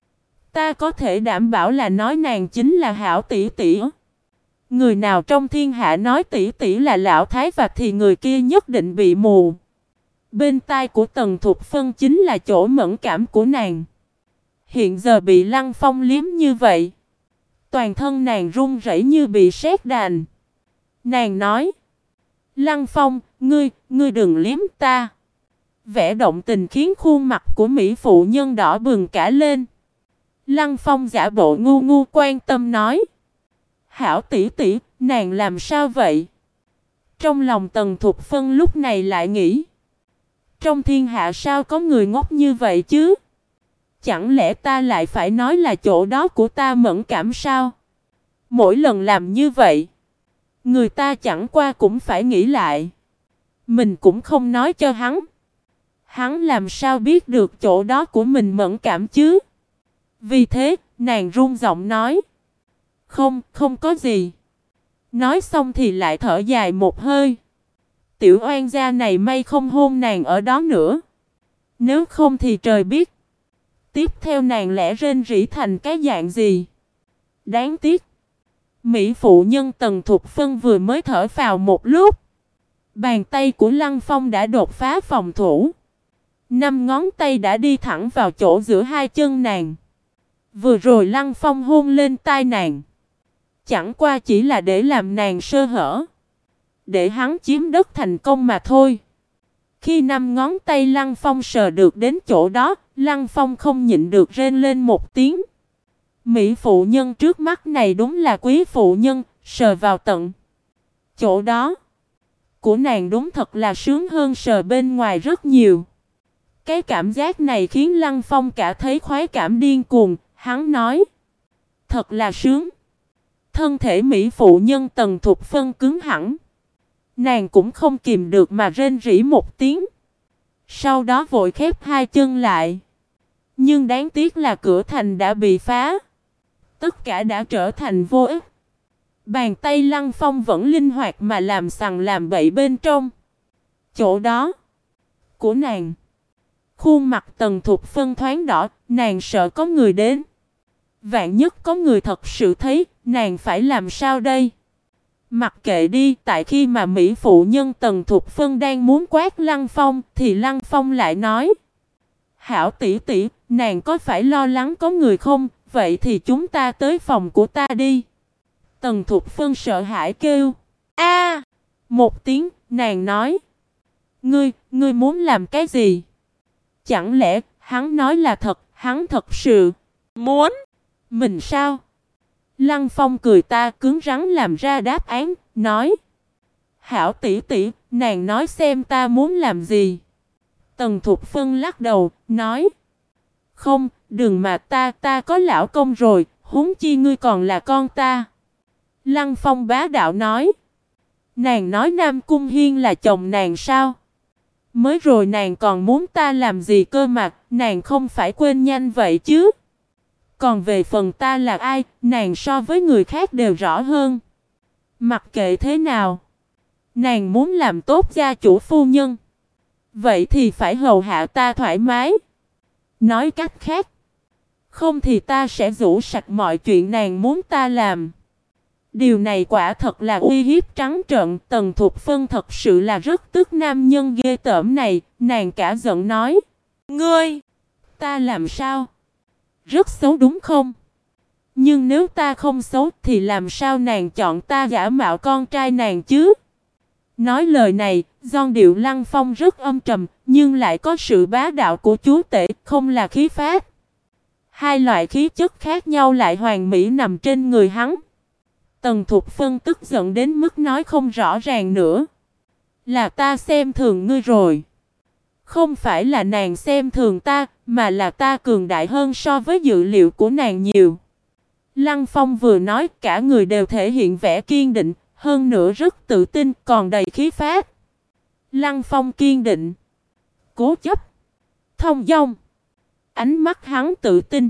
Ta có thể đảm bảo là nói nàng chính là hảo tỷ tỷ. Người nào trong thiên hạ nói tỷ tỷ là lão thái và thì người kia nhất định bị mù. Bên tai của Tần Thục Phân chính là chỗ mẫn cảm của nàng. Hiện giờ bị Lăng Phong liếm như vậy, toàn thân nàng run rẩy như bị sét đàn. Nàng nói, Lăng Phong, ngươi đừng liếm ta. Vẻ động tình khiến khuôn mặt của Mỹ phụ nhân đỏ bừng cả lên. Lăng Phong giả bộ ngu ngu quan tâm nói, hảo tỷ tỷ, nàng làm sao vậy? Trong lòng Tần Thục Phân lúc này lại nghĩ, trong thiên hạ sao có người ngốc như vậy chứ? Chẳng lẽ ta lại phải nói là chỗ đó của ta mẫn cảm sao? Mỗi lần làm như vậy, người ta chẳng qua cũng phải nghĩ lại. Mình cũng không nói cho hắn. Hắn làm sao biết được chỗ đó của mình mẫn cảm chứ? Vì thế, nàng run giọng nói, không có gì. Nói xong thì lại thở dài một hơi. Tiểu oan gia này may không hôn nàng ở đó nữa. Nếu không thì trời biết. Tiếp theo nàng lẽ rên rỉ thành cái dạng gì? Đáng tiếc. Mỹ phụ nhân Tần Thục Phân vừa mới thở phào một lúc, bàn tay của Lăng Phong đã đột phá phòng thủ. 5 ngón tay đã đi thẳng vào chỗ giữa hai chân nàng. Vừa rồi Lăng Phong hôn lên tai nàng, chẳng qua chỉ là để làm nàng sơ hở, để hắn chiếm đất thành công mà thôi. Khi 5 ngón tay Lăng Phong sờ được đến chỗ đó, Lăng Phong không nhịn được rên lên một tiếng. Mỹ phụ nhân trước mắt này đúng là quý phụ nhân, sờ vào tận chỗ đó của nàng đúng thật là sướng hơn sờ bên ngoài rất nhiều. Cái cảm giác này khiến Lăng Phong cả thấy khoái cảm điên cuồng, hắn nói, thật là sướng. Thân thể Mỹ phụ nhân Tần Thục Phân cứng hẳn. Nàng cũng không kìm được mà rên rỉ một tiếng. Sau đó vội khép hai chân lại. Nhưng đáng tiếc là cửa thành đã bị phá. Tất cả đã trở thành vô ích. Bàn tay Lăng Phong vẫn linh hoạt mà làm sằng làm bậy bên trong chỗ đó của nàng. Khuôn mặt Tần Thục Phân thoáng đỏ, nàng sợ có người đến. Vạn nhất có người thật sự thấy, nàng phải làm sao đây? Mặc kệ đi, tại khi mà Mỹ phụ nhân Tần Thục Phân đang muốn quát Lăng Phong, thì Lăng Phong lại nói, hảo tỷ tỷ, nàng có phải lo lắng có người không? Vậy thì chúng ta tới phòng của ta đi. Tần Thục Phân sợ hãi kêu, a một tiếng, nàng nói, ngươi muốn làm cái gì? Chẳng lẽ hắn nói là thật, hắn thật sự muốn mình sao? Lăng Phong cười ta cứng rắn làm ra đáp án, nói. Hảo tỷ tỷ, nàng nói xem ta muốn làm gì. Tần Thục Phân lắc đầu, nói. Không, đừng mà ta có lão công rồi, huống chi ngươi còn là con ta. Lăng Phong bá đạo nói. Nàng nói Nam Cung Hiên là chồng nàng sao? Mới rồi nàng còn muốn ta làm gì cơ mà, nàng không phải quên nhanh vậy chứ. Còn về phần ta là ai, nàng so với người khác đều rõ hơn. Mặc kệ thế nào, nàng muốn làm tốt gia chủ phu nhân, vậy thì phải hầu hạ ta thoải mái. Nói cách khác, không thì ta sẽ rũ sạch mọi chuyện nàng muốn ta làm. Điều này quả thật là uy hiếp trắng trợn. Tần Thục Phân thật sự là rất tức nam nhân ghê tởm này. Nàng cả giận nói. Ngươi, ta làm sao? Rất xấu đúng không? Nhưng nếu ta không xấu thì làm sao nàng chọn ta giả mạo con trai nàng chứ? Nói lời này, giọng điệu Lăng Phong rất âm trầm, nhưng lại có sự bá đạo của chúa tể, không là khí phách. Hai loại khí chất khác nhau lại hoàn mỹ nằm trên người hắn. Tần Thục Phân tức giận đến mức nói không rõ ràng nữa. Là ta xem thường ngươi rồi. Không phải là nàng xem thường ta, mà là ta cường đại hơn so với dự liệu của nàng nhiều. Lăng Phong vừa nói cả người đều thể hiện vẻ kiên định, hơn nữa rất tự tin còn đầy khí phách. Lăng Phong kiên định, cố chấp, thông dong. Ánh mắt hắn tự tin,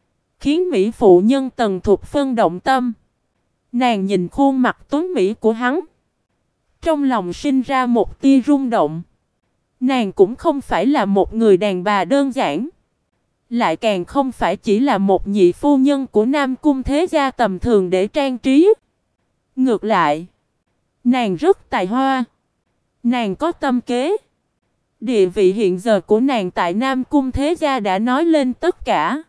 khiến mỹ phụ nhân Tần Thục Phân động tâm. Nàng nhìn khuôn mặt tuấn mỹ của hắn, trong lòng sinh ra một tia rung động. Nàng cũng không phải là một người đàn bà đơn giản, lại càng không phải chỉ là một nhị phu nhân của Nam Cung thế gia tầm thường để trang trí. Ngược lại, nàng rất tài hoa, nàng có tâm kế. Địa vị hiện giờ của nàng tại Nam Cung thế gia đã nói lên tất cả.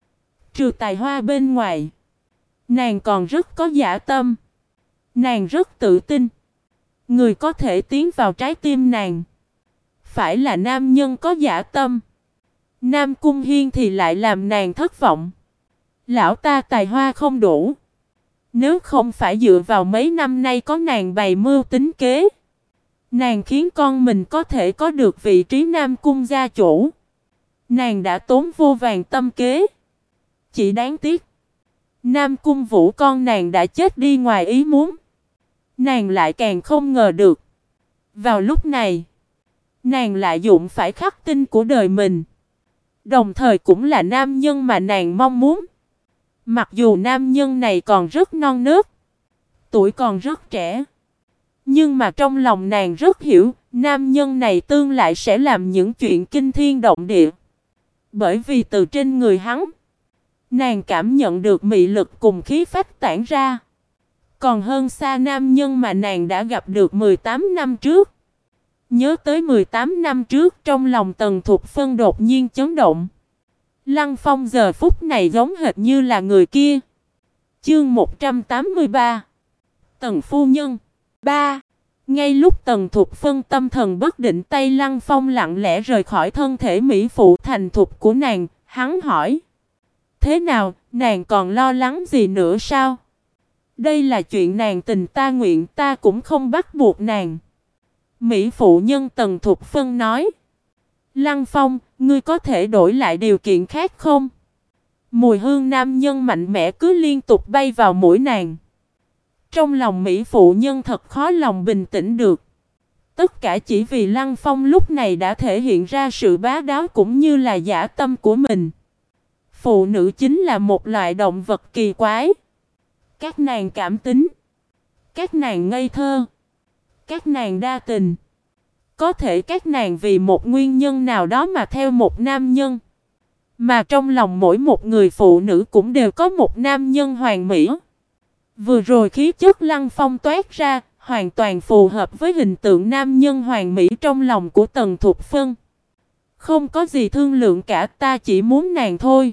Trừ tài hoa bên ngoài, nàng còn rất có dã tâm. Nàng rất tự tin, người có thể tiến vào trái tim nàng phải là nam nhân có dã tâm. Nam Cung Hiên thì lại làm nàng thất vọng. Lão ta tài hoa không đủ. Nếu không phải dựa vào mấy năm nay có nàng bày mưu tính kế, nàng khiến con mình có thể có được vị trí Nam Cung gia chủ, nàng đã tốn vô vàn tâm kế. Chỉ đáng tiếc, Nam Cung Vũ con nàng đã chết đi ngoài ý muốn. Nàng lại càng không ngờ được, vào lúc này, nàng lại dụng phải khắc tinh của đời mình, đồng thời cũng là nam nhân mà nàng mong muốn. Mặc dù nam nhân này còn rất non nớt, tuổi còn rất trẻ, nhưng mà trong lòng nàng rất hiểu, nam nhân này tương lai sẽ làm những chuyện kinh thiên động địa. Bởi vì từ trên người hắn, nàng cảm nhận được mị lực cùng khí phách tản ra, còn hơn xa nam nhân mà nàng đã gặp được 18 năm trước. Nhớ tới 18 năm trước, trong lòng Tần Thục Phân đột nhiên chấn động. Lăng Phong giờ phút này giống hệt như là người kia. Chương 183. Tần phu nhân 3. Ngay lúc Tần Thục Phân tâm thần bất định, tay Lăng Phong lặng lẽ rời khỏi thân thể mỹ phụ thành thục của nàng. Hắn hỏi: thế nào, nàng còn lo lắng gì nữa sao? Đây là chuyện nàng tình ta nguyện, ta cũng không bắt buộc nàng. Mỹ phụ nhân Tần Thục Phân nói: Lăng Phong, ngươi có thể đổi lại điều kiện khác không? Mùi hương nam nhân mạnh mẽ cứ liên tục bay vào mũi nàng. Trong lòng Mỹ phụ nhân thật khó lòng bình tĩnh được. Tất cả chỉ vì Lăng Phong lúc này đã thể hiện ra sự bá đạo cũng như là dã tâm của mình. Phụ nữ chính là một loại động vật kỳ quái. Các nàng cảm tính, các nàng ngây thơ, các nàng đa tình. Có thể các nàng vì một nguyên nhân nào đó mà theo một nam nhân. Mà trong lòng mỗi một người phụ nữ cũng đều có một nam nhân hoàn mỹ. Vừa rồi khí chất Lăng Phong toát ra, hoàn toàn phù hợp với hình tượng nam nhân hoàn mỹ trong lòng của Tần Thục Phân. Không có gì thương lượng cả, ta chỉ muốn nàng thôi.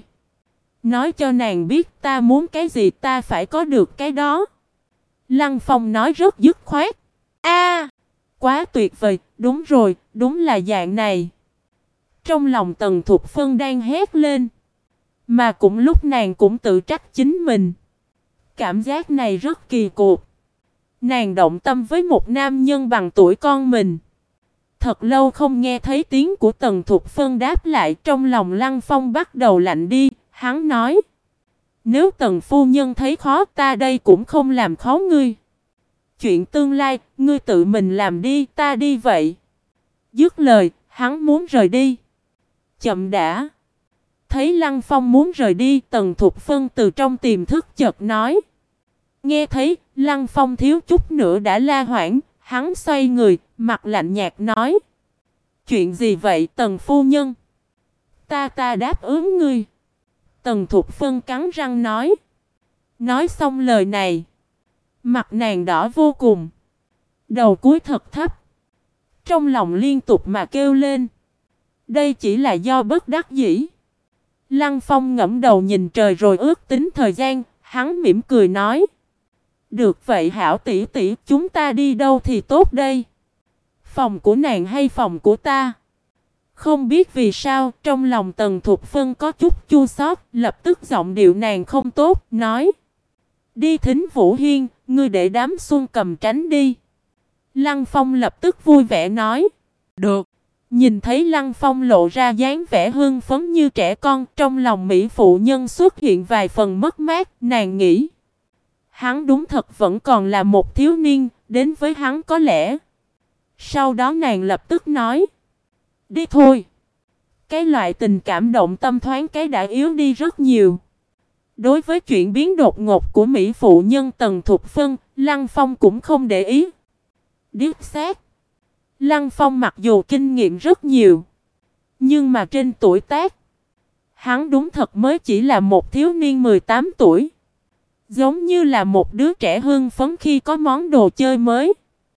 Nói cho nàng biết ta muốn cái gì ta phải có được cái đó. Lăng Phong nói rất dứt khoát. A, quá tuyệt vời, đúng rồi, đúng là dạng này. Trong lòng Tần Thục Phân đang hét lên. Mà cũng lúc nàng cũng tự trách chính mình. Cảm giác này rất kỳ cục. Nàng động tâm với một nam nhân bằng tuổi con mình. Thật lâu không nghe thấy tiếng của Tần Thục Phân đáp lại, trong lòng Lăng Phong bắt đầu lạnh đi, hắn nói. Nếu Tần phu nhân thấy khó, ta đây cũng không làm khó ngươi. Chuyện tương lai, ngươi tự mình làm đi, ta đi vậy. Dứt lời, hắn muốn rời đi. Chậm đã. Thấy Lăng Phong muốn rời đi, Tần Thục Phân từ trong tiềm thức chợt nói. Nghe thấy, Lăng Phong thiếu chút nữa đã la hoảng, hắn xoay người, mặt lạnh nhạt nói. Chuyện gì vậy Tần phu nhân? Ta đáp ứng ngươi. Tần Thục Phân cắn răng nói. Nói xong lời này, mặt nàng đỏ vô cùng, đầu cúi thật thấp, trong lòng liên tục mà kêu lên. Đây chỉ là do bất đắc dĩ. Lăng Phong ngẫm đầu nhìn trời rồi ước tính thời gian, hắn mỉm cười nói. Được vậy hảo tỷ tỷ, chúng ta đi đâu thì tốt đây? Phòng của nàng hay phòng của ta? Không biết vì sao, trong lòng Tần Thục Phân có chút chua xót, lập tức giọng điệu nàng không tốt, nói. Đi Thính Vũ Hiên, ngươi để đám Xuân Cầm tránh đi. Lăng Phong lập tức vui vẻ nói. Được. Nhìn thấy Lăng Phong lộ ra dáng vẻ hưng phấn như trẻ con, trong lòng mỹ phụ nhân xuất hiện vài phần mất mát, nàng nghĩ. Hắn đúng thật vẫn còn là một thiếu niên, đến với hắn có lẽ. Sau đó nàng lập tức nói. Đi thôi. Cái loại tình cảm động tâm thoáng cái đã yếu đi rất nhiều. Đối với chuyện biến đột ngột của mỹ phụ nhân Tần Thục Phân, Lăng Phong cũng không để ý. Điếc xác. Lăng Phong mặc dù kinh nghiệm rất nhiều, nhưng mà trên tuổi tác, hắn đúng thật mới chỉ là một thiếu niên 18 tuổi. Giống như là một đứa trẻ hưng phấn khi có món đồ chơi mới.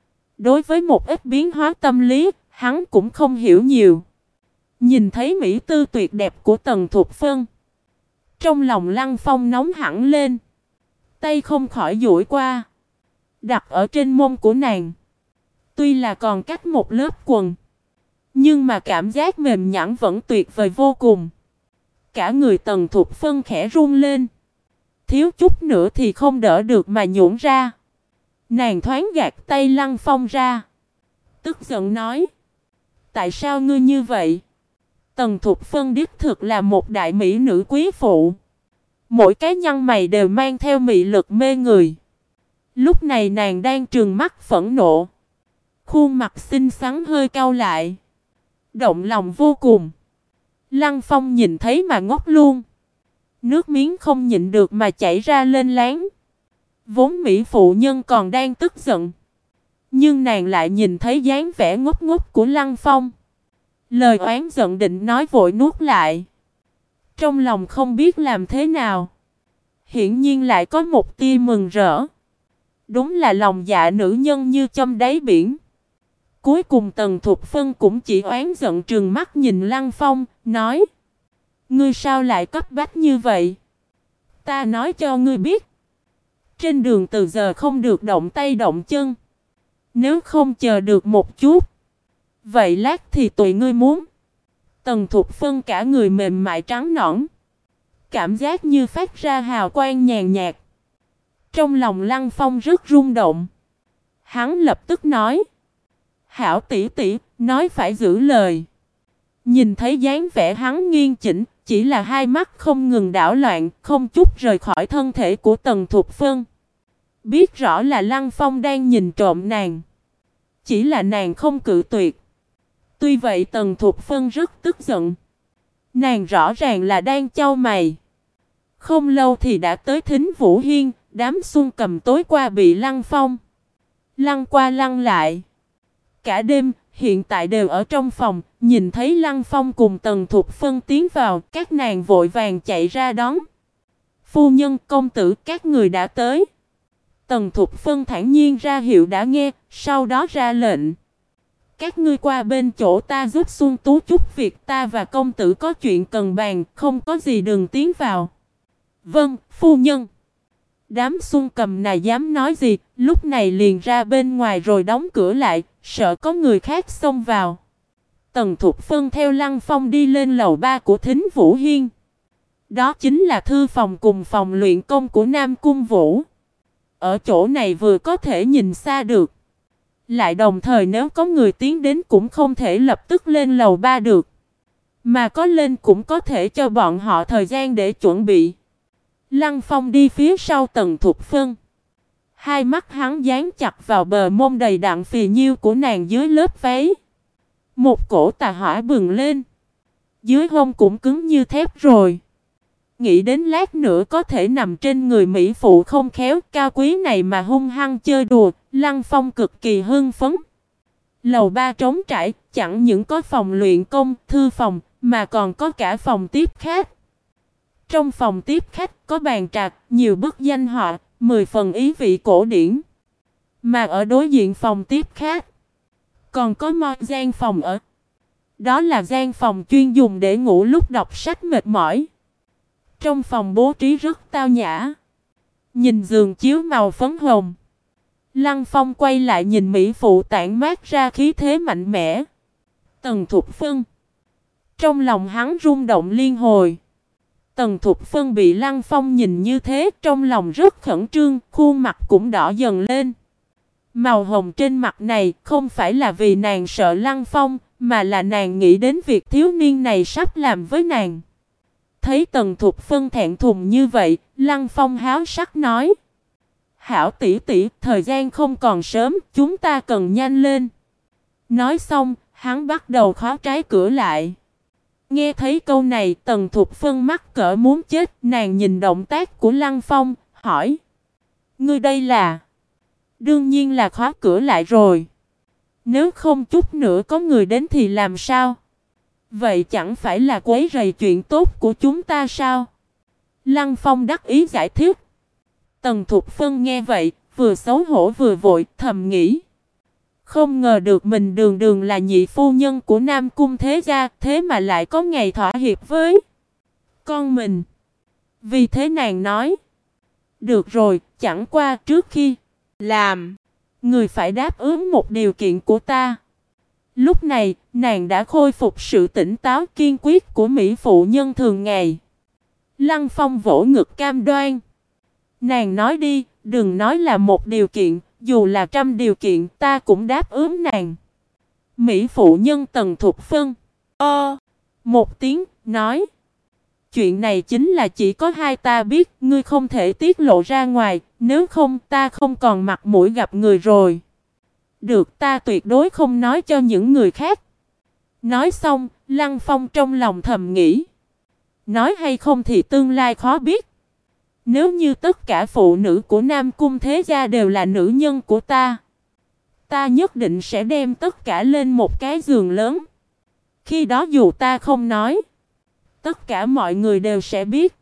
Đối với một ít biến hóa tâm lý, hắn cũng không hiểu nhiều. Nhìn thấy mỹ tư tuyệt đẹp của Tần Thục Phân, trong lòng Lăng Phong nóng hẳn lên. Tay không khỏi duỗi qua, đặt ở trên mông của nàng. Tuy là còn cách một lớp quần, nhưng mà cảm giác mềm nhẵn vẫn tuyệt vời vô cùng. Cả người Tần Thục Phân khẽ run lên. Thiếu chút nữa thì không đỡ được mà nhũn ra. Nàng thoáng gạt tay Lăng Phong ra, tức giận nói. Tại sao ngươi như vậy? Tần Thục Phân đích thực là một đại mỹ nữ quý phụ. Mỗi cái nhăn mày đều mang theo mị lực mê người. Lúc này nàng đang trừng mắt phẫn nộ. Khuôn mặt xinh xắn hơi cau lại, động lòng vô cùng. Lăng Phong nhìn thấy mà ngốc luôn. Nước miếng không nhịn được mà chảy ra lên láng. Vốn mỹ phụ nhân còn đang tức giận, nhưng nàng lại nhìn thấy dáng vẻ ngốc ngốc của Lăng Phong. Lời oán giận định nói vội nuốt lại. Trong lòng không biết làm thế nào. Hiển nhiên lại có một tia mừng rỡ. Đúng là lòng dạ nữ nhân như châm đáy biển. Cuối cùng Tần Thục Phân cũng chỉ oán giận trừng mắt nhìn Lăng Phong, nói. Ngươi sao lại cấp bách như vậy? Ta nói cho ngươi biết. Trên đường từ giờ không được động tay động chân. Nếu không chờ được một chút, vậy lát thì tùy ngươi muốn. Tần Thục Phân cả người mềm mại trắng nõn, cảm giác như phát ra hào quang nhàn nhạt. Trong lòng Lăng Phong rất rung động. Hắn lập tức nói. Hảo tỷ tỷ, nói phải giữ lời. Nhìn thấy dáng vẻ hắn nghiêng chỉnh, chỉ là hai mắt không ngừng đảo loạn, không chút rời khỏi thân thể của Tần Thục Phân. Biết rõ là Lăng Phong đang nhìn trộm nàng. Chỉ là nàng không cự tuyệt. Tuy vậy Tần Thục Phân rất tức giận. Nàng rõ ràng là đang chau mày. Không lâu thì đã tới Thính Vũ Hiên, đám Xuân Cầm tối qua bị Lăng Phong lăng qua lăng lại. Cả đêm, hiện tại đều ở trong phòng, nhìn thấy Lăng Phong cùng Tần Thục Phân tiến vào, các nàng vội vàng chạy ra đón. Phu nhân, công tử, các người đã tới. Tần Thục Phân thản nhiên ra hiệu đã nghe, sau đó ra lệnh. Các ngươi qua bên chỗ ta giúp Xuân Tú chút việc, ta và công tử có chuyện cần bàn, không có gì đừng tiến vào. Vâng, phu nhân. Đám Xuân Cầm này dám nói gì, lúc này liền ra bên ngoài rồi đóng cửa lại, sợ có người khác xông vào. Tần Thục Phân theo Lăng Phong đi lên lầu 3 của Thính Vũ Hiên. Đó chính là thư phòng cùng phòng luyện công của Nam Cung Vũ. Ở chỗ này vừa có thể nhìn xa được, lại đồng thời nếu có người tiến đến cũng không thể lập tức lên lầu 3 được. Mà có lên cũng có thể cho bọn họ thời gian để chuẩn bị. Lăng Phong đi phía sau Tần Thục Phân. Hai mắt hắn dán chặt vào bờ mông đầy đặn phì nhiêu của nàng dưới lớp váy. Một cổ tà hỏa bừng lên. Dưới hông cũng cứng như thép rồi. Nghĩ đến lát nữa có thể nằm trên người mỹ phụ không khéo cao quý này mà hung hăng chơi đùa, Lăng Phong cực kỳ hưng phấn. Lầu 3 trống trải, chẳng những có phòng luyện công, thư phòng, mà còn có cả phòng tiếp khách. Trong phòng tiếp khách có bàn trà, nhiều bức danh họa, 10 phần ý vị cổ điển. Mà ở đối diện phòng tiếp khách, còn có một gian phòng ở. Đó là gian phòng chuyên dùng để ngủ lúc đọc sách mệt mỏi. Trong phòng bố trí rất tao nhã. Nhìn giường chiếu màu phấn hồng, Lăng Phong quay lại nhìn mỹ phụ tản mát ra khí thế mạnh mẽ. Tần Thục Phân. Trong lòng hắn rung động liên hồi. Tần Thục Phân bị Lăng Phong nhìn như thế, trong lòng rất khẩn trương, khuôn mặt cũng đỏ dần lên. Màu hồng trên mặt này không phải là vì nàng sợ Lăng Phong, mà là nàng nghĩ đến việc thiếu niên này sắp làm với nàng. Thấy Tần Thục Phân thẹn thùng như vậy, Lăng Phong háo sắc nói: "Hảo tỷ tỷ, thời gian không còn sớm, chúng ta cần nhanh lên." Nói xong, hắn bắt đầu khóa trái cửa lại. Nghe thấy câu này, Tần Thục Phân mắc cỡ muốn chết, nàng nhìn động tác của Lăng Phong, hỏi: "Ngươi đây là?" "Đương nhiên là khóa cửa lại rồi. Nếu không chút nữa có người đến thì làm sao? Vậy chẳng phải là quấy rầy chuyện tốt của chúng ta sao?" Lăng Phong đắc ý giải thích. Tần Thục Phân nghe vậy, vừa xấu hổ vừa vội, thầm nghĩ: không ngờ được mình đường đường là nhị phu nhân của Nam Cung thế gia, thế mà lại có ngày thỏa hiệp với con mình. Vì thế nàng nói: "Được rồi, chẳng qua trước khi làm, người phải đáp ứng một điều kiện của ta." Lúc này, nàng đã khôi phục sự tỉnh táo kiên quyết của mỹ phụ nhân thường ngày. Lăng Phong vỗ ngực cam đoan: "Nàng nói đi, đừng nói là một điều kiện, dù là 100 điều kiện ta cũng đáp ứng nàng." Mỹ phụ nhân Tần Thục Phân một tiếng, nói: "Chuyện này chính là chỉ có hai ta biết, ngươi không thể tiết lộ ra ngoài, nếu không ta không còn mặt mũi gặp người rồi." "Được, ta tuyệt đối không nói cho những người khác." Nói xong, Lăng Phong trong lòng thầm nghĩ: nói hay không thì tương lai khó biết. Nếu như tất cả phụ nữ của Nam Cung thế gia đều là nữ nhân của ta, ta nhất định sẽ đem tất cả lên một cái giường lớn. Khi đó dù ta không nói, tất cả mọi người đều sẽ biết.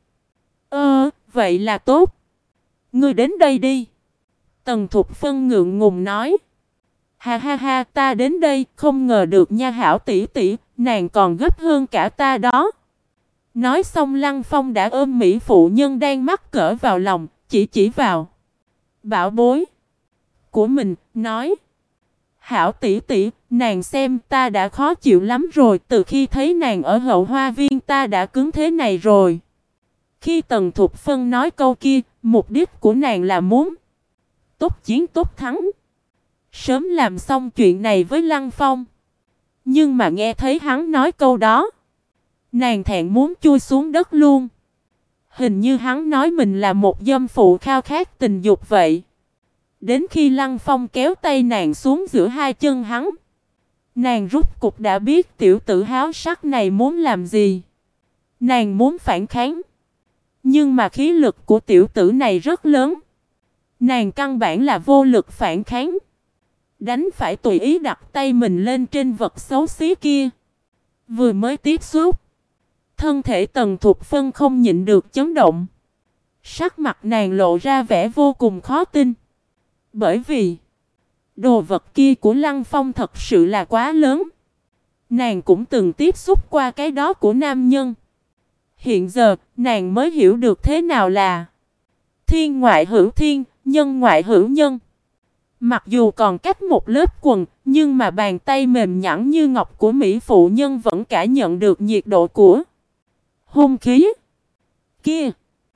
Vậy là tốt. Ngươi đến đây đi." Tần Thục Phân ngượng ngùng nói: "Ha ha ha, ta đến đây, không ngờ được nha Hảo tỷ tỷ, nàng còn gấp hơn cả ta đó." Nói xong Lăng Phong đã ôm mỹ phụ nhân đang mắc cỡ vào lòng, chỉ vào bảo bối của mình, nói: "Hảo tỷ tỷ, nàng xem ta đã khó chịu lắm rồi, từ khi thấy nàng ở hậu hoa viên ta đã cứng thế này rồi." Khi Tần Thục Phân nói câu kia, mục đích của nàng là muốn tốt chiến tốt thắng, sớm làm xong chuyện này với Lăng Phong. Nhưng mà nghe thấy hắn nói câu đó, nàng thẹn muốn chui xuống đất luôn. Hình như hắn nói mình là một dâm phụ khao khát tình dục vậy. Đến khi Lăng Phong kéo tay nàng xuống giữa hai chân hắn, nàng rút cục đã biết tiểu tử háo sắc này muốn làm gì. Nàng muốn phản kháng, nhưng mà khí lực của tiểu tử này rất lớn, nàng căn bản là vô lực phản kháng, đánh phải tùy ý đặt tay mình lên trên vật xấu xí kia. Vừa mới tiếp xúc, thân thể Tần Thục Phân không nhịn được chấn động. Sắc mặt nàng lộ ra vẻ vô cùng khó tin. Bởi vì đồ vật kia của Lăng Phong thật sự là quá lớn. Nàng cũng từng tiếp xúc qua cái đó của nam nhân. Hiện giờ, nàng mới hiểu được thế nào là thiên ngoại hữu thiên, nhân ngoại hữu nhân. Mặc dù còn cách một lớp quần, nhưng mà bàn tay mềm nhẵn như ngọc của mỹ phụ nhân vẫn cảm nhận được nhiệt độ của hung khí. Kia,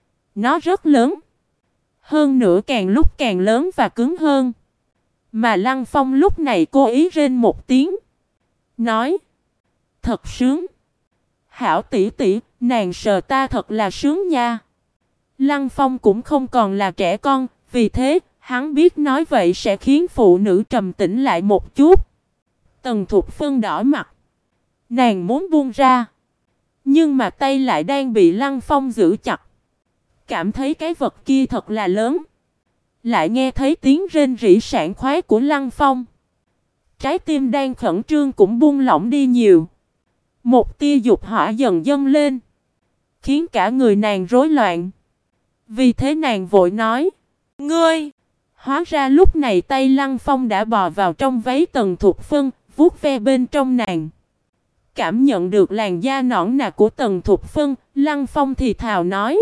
nó rất lớn. Hơn nữa càng lúc càng lớn và cứng hơn. Mà Lăng Phong lúc này cố ý rên một tiếng. Nói. Thật sướng. Hảo tỷ tỷ, nàng sờ ta thật là sướng nha. Lăng Phong cũng không còn là trẻ con. Vì thế, hắn biết nói vậy sẽ khiến phụ nữ trầm tĩnh lại một chút. Tần Thục Phân đỏ mặt. Nàng muốn buông ra. Nhưng mà tay lại đang bị Lăng Phong giữ chặt. Cảm thấy cái vật kia thật là lớn. Lại nghe thấy tiếng rên rỉ sảng khoái của Lăng Phong. Trái tim đang khẩn trương cũng buông lỏng đi nhiều. Một tia dục hỏa dần dâng lên. Khiến cả người nàng rối loạn. Vì thế nàng vội nói. Ngươi! Hóa ra lúc này tay Lăng Phong đã bò vào trong váy Tần Thục Phân, vuốt ve bên trong nàng. Cảm nhận được làn da nõn nà của Tần Thục Phân, Lăng Phong thì thào nói.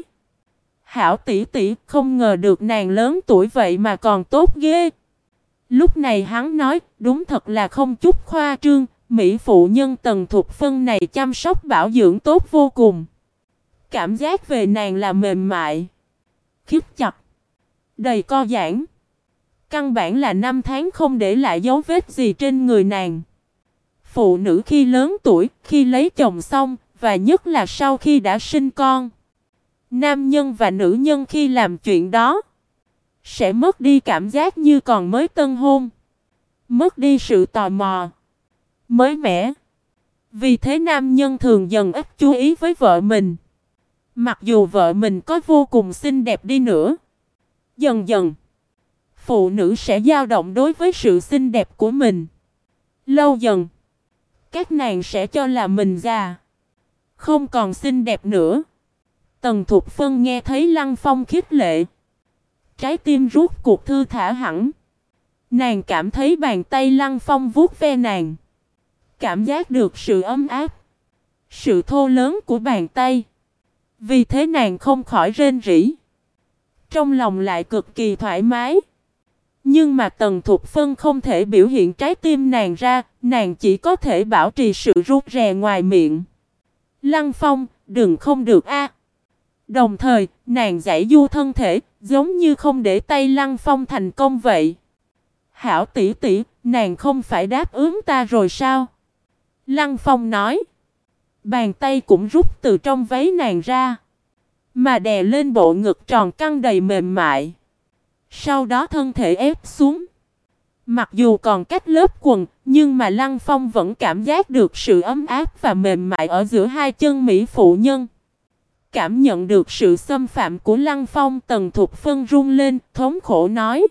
Hảo tỷ tỷ, không ngờ được nàng lớn tuổi vậy mà còn tốt ghê. Lúc này hắn nói, đúng thật là không chút khoa trương, mỹ phụ nhân Tần Thục Phân này chăm sóc bảo dưỡng tốt vô cùng. Cảm giác về nàng là mềm mại, khít chặt, đầy co giãn. Căn bản là năm tháng không để lại dấu vết gì trên người nàng. Phụ nữ khi lớn tuổi, khi lấy chồng xong, và nhất là sau khi đã sinh con. Nam nhân và nữ nhân khi làm chuyện đó sẽ mất đi cảm giác như còn mới tân hôn. Mất đi sự tò mò, mới mẻ. Vì thế nam nhân thường dần ít chú ý với vợ mình. Mặc dù vợ mình có vô cùng xinh đẹp đi nữa. Dần dần, phụ nữ sẽ dao động đối với sự xinh đẹp của mình. Lâu dần, các nàng sẽ cho là mình già, không còn xinh đẹp nữa. Tần Thục Phân nghe thấy Lăng Phong khích lệ. Trái tim rút cuộc thư thả hẳn. Nàng cảm thấy bàn tay Lăng Phong vuốt ve nàng. Cảm giác được sự ấm áp, sự thô lớn của bàn tay. Vì thế nàng không khỏi rên rỉ. Trong lòng lại cực kỳ thoải mái. Nhưng mà Tần Thục Phân không thể biểu hiện trái tim nàng ra. Nàng chỉ có thể bảo trì sự rụt rè ngoài miệng. Lăng Phong, đừng không được a. Đồng thời, nàng giãy giụa thân thể, giống như không để tay Lăng Phong thành công vậy. Hảo tỷ tỷ, nàng không phải đáp ứng ta rồi sao? Lăng Phong nói. Bàn tay cũng rút từ trong váy nàng ra, mà đè lên bộ ngực tròn căng đầy mềm mại. Sau đó thân thể ép xuống. Mặc dù còn cách lớp quần, nhưng mà Lăng Phong vẫn cảm giác được sự ấm áp và mềm mại ở giữa hai chân mỹ phụ nhân. Cảm nhận được sự xâm phạm của Lăng Phong, Tần Thục Phân run lên, thống khổ nói.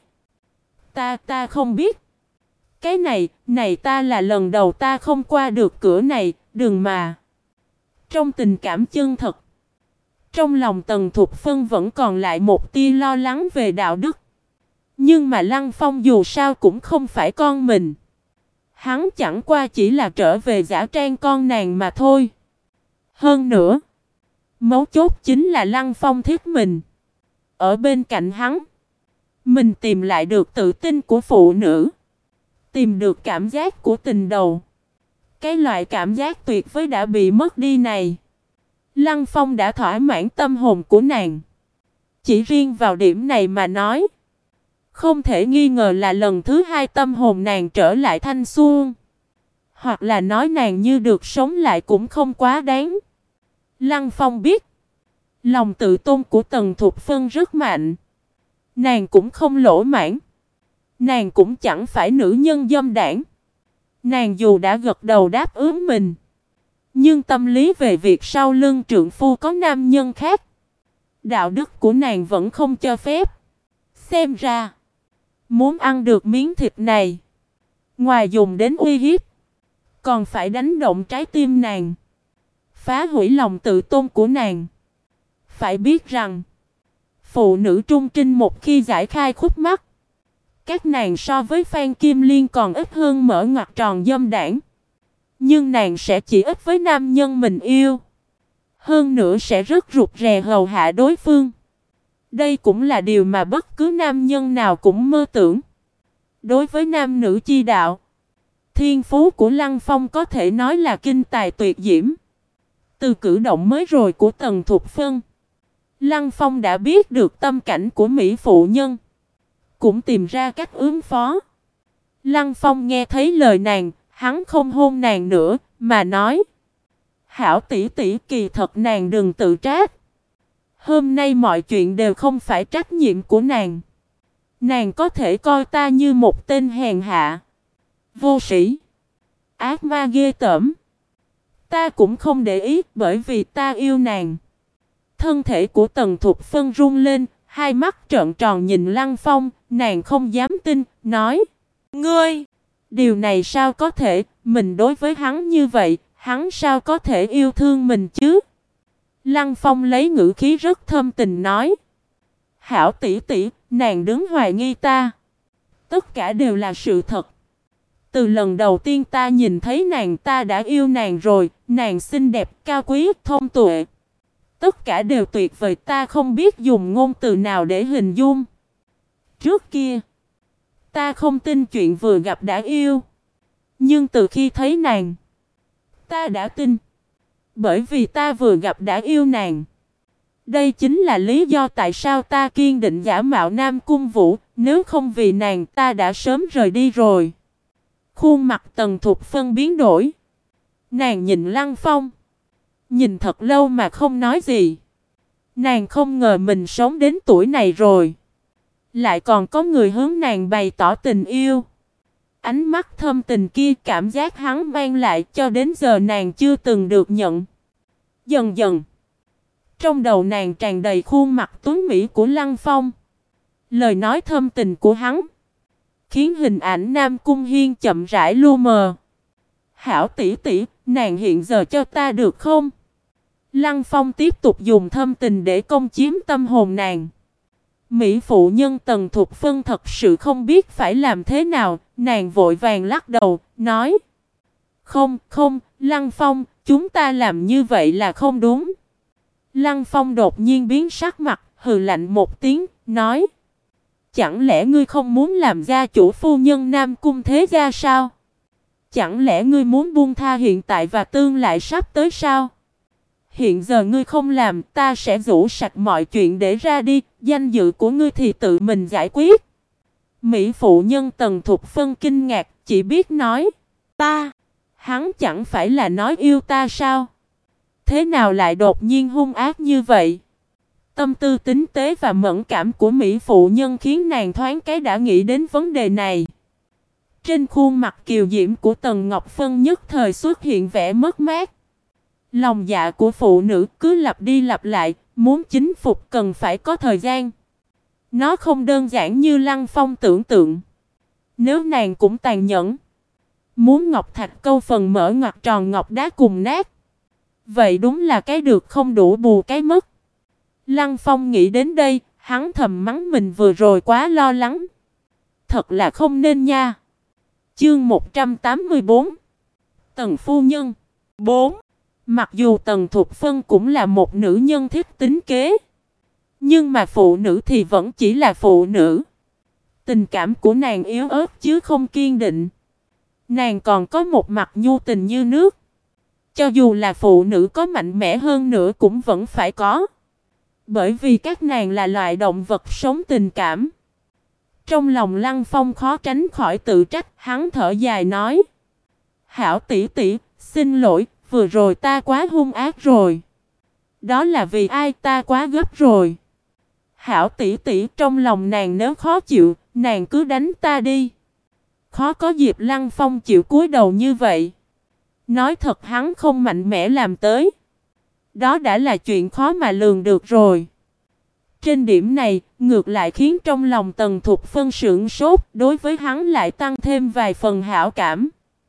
Ta không biết. Cái này ta là lần đầu ta không qua được cửa này, đừng mà. Trong tình cảm chân thật, trong lòng Tần Thục Phân vẫn còn lại một tia lo lắng về đạo đức. Nhưng mà Lăng Phong dù sao cũng không phải con mình. Hắn chẳng qua chỉ là trở về giả trang con nàng mà thôi. Hơn nữa, mấu chốt chính là Lăng Phong thích mình. Ở bên cạnh hắn, mình tìm lại được tự tin của phụ nữ. Tìm được cảm giác của tình đầu. Cái loại cảm giác tuyệt vời đã bị mất đi này. Lăng Phong đã thỏa mãn tâm hồn của nàng. Chỉ riêng vào điểm này mà nói, không thể nghi ngờ là lần thứ hai tâm hồn nàng trở lại thanh xuân. Hoặc là nói nàng như được sống lại cũng không quá đáng. Lăng Phong biết, lòng tự tôn của Tần Thục Phân rất mạnh. Nàng cũng không lỗ mãn. Nàng cũng chẳng phải nữ nhân dâm đảng. Nàng dù đã gật đầu đáp ứng mình, nhưng tâm lý về việc sau lưng trượng phu có nam nhân khác, đạo đức của nàng vẫn không cho phép. Xem ra, muốn ăn được miếng thịt này, ngoài dùng đến uy hiếp, còn phải đánh động trái tim nàng, phá hủy lòng tự tôn của nàng. Phải biết rằng, phụ nữ trung trinh một khi giải khai khúc mắc, các nàng so với Phan Kim Liên còn ít hơn mở ngoặc tròn dâm đảng. Nhưng nàng sẽ chỉ ít với nam nhân mình yêu. Hơn nữa sẽ rất rụt rè hầu hạ đối phương. Đây cũng là điều mà bất cứ nam nhân nào cũng mơ tưởng. Đối với nam nữ chi đạo, thiên phú của Lăng Phong có thể nói là kinh tài tuyệt diễm. Từ cử động mới rồi của Tần Thục Phân, Lăng Phong đã biết được tâm cảnh của Mỹ phụ nhân, cũng tìm ra cách ứng phó. Lăng Phong nghe thấy lời nàng, hắn không hôn nàng nữa, mà nói: Hảo tỷ tỷ, kỳ thật nàng đừng tự trách. Hôm nay mọi chuyện đều không phải trách nhiệm của nàng. Nàng có thể coi ta như một tên hèn hạ, vô sĩ, ác ma ghê tởm. Ta cũng không để ý, bởi vì ta yêu nàng. Thân thể của Tần Thục Phân run lên, hai mắt trợn tròn nhìn Lăng Phong, nàng không dám tin, nói: Ngươi, điều này sao có thể, mình đối với hắn như vậy, hắn sao có thể yêu thương mình chứ? Lăng Phong lấy ngữ khí rất thâm tình nói: Hảo tỷ tỷ, nàng đứng hoài nghi ta. Tất cả đều là sự thật. Từ lần đầu tiên ta nhìn thấy nàng ta đã yêu nàng rồi, nàng xinh đẹp, cao quý, thông tuệ. Tất cả đều tuyệt vời, ta không biết dùng ngôn từ nào để hình dung. Trước kia, ta không tin chuyện vừa gặp đã yêu. Nhưng từ khi thấy nàng, ta đã tin. Bởi vì ta vừa gặp đã yêu nàng. Đây chính là lý do tại sao ta kiên định giả mạo Nam Cung Vũ, nếu không vì nàng ta đã sớm rời đi rồi. Khuôn mặt Tần Thục Phân biến đổi. Nàng nhìn Lăng Phong. Nhìn thật lâu mà không nói gì. Nàng không ngờ mình sống đến tuổi này rồi, lại còn có người hướng nàng bày tỏ tình yêu. Ánh mắt thâm tình kia, cảm giác hắn mang lại cho đến giờ nàng chưa từng được nhận. Dần dần, trong đầu nàng tràn đầy khuôn mặt tuấn mỹ của Lăng Phong. Lời nói thâm tình của hắn khiến hình ảnh Nam Cung Hiên chậm rãi lu mờ. Hảo tỷ tỷ, nàng hiện giờ cho ta được không? Lăng Phong tiếp tục dùng thâm tình để công chiếm tâm hồn nàng. Mỹ phụ nhân Tần Thục Phân thật sự không biết phải làm thế nào, nàng vội vàng lắc đầu, nói: Không, không, Lăng Phong, chúng ta làm như vậy là không đúng. Lăng Phong đột nhiên biến sắc mặt, hừ lạnh một tiếng, nói: Chẳng lẽ ngươi không muốn làm gia chủ phu nhân Nam Cung thế gia sao? Chẳng lẽ ngươi muốn buông tha hiện tại và tương lai sắp tới sao? Hiện giờ ngươi không làm, ta sẽ rũ sạch mọi chuyện để ra đi, danh dự của ngươi thì tự mình giải quyết. Mỹ phụ nhân Tần Thục Phân kinh ngạc, chỉ biết nói: Ta, hắn chẳng phải là nói yêu ta sao? Thế nào lại đột nhiên hung ác như vậy? Tâm tư tinh tế và mẫn cảm của Mỹ phụ nhân khiến nàng thoáng cái đã nghĩ đến vấn đề này. Trên khuôn mặt kiều diễm của Tần Ngọc Phân nhất thời xuất hiện vẻ mất mát. Lòng dạ của phụ nữ cứ lặp đi lặp lại, muốn chính phục cần phải có thời gian. Nó không đơn giản như Lăng Phong tưởng tượng. Nếu nàng cũng tàn nhẫn, muốn ngọc thạch câu phần mở ngoặt tròn ngọc đá cùng nát, vậy đúng là cái được không đủ bù cái mất. Lăng Phong nghĩ đến đây, hắn thầm mắng mình vừa rồi quá lo lắng. Thật là không nên nha. Chương 184 Tần phu nhân 4. Mặc dù Tần Thục Phân cũng là một nữ nhân thích tính kế, nhưng mà phụ nữ thì vẫn chỉ là phụ nữ. Tình cảm của nàng yếu ớt chứ không kiên định. Nàng còn có một mặt nhu tình như nước. Cho dù là phụ nữ có mạnh mẽ hơn nữa cũng vẫn phải có. Bởi vì các nàng là loại động vật sống tình cảm. Trong lòng Lăng Phong khó tránh khỏi tự trách, hắn thở dài nói: Hảo tỷ tỷ, xin lỗi, vừa rồi ta quá hung ác rồi. Đó là vì ai, ta quá gấp rồi. Hảo tỷ tỷ, trong lòng nàng nếu khó chịu, nàng cứ đánh ta đi. Khó có dịp Lăng Phong chịu cúi đầu như vậy. Nói thật hắn không mạnh mẽ làm tới. Đó đã là chuyện khó mà lường được rồi. Trên điểm này, ngược lại khiến trong lòng Tần Thục Phân sửng sốt, đối với hắn lại tăng thêm vài phần hảo cảm.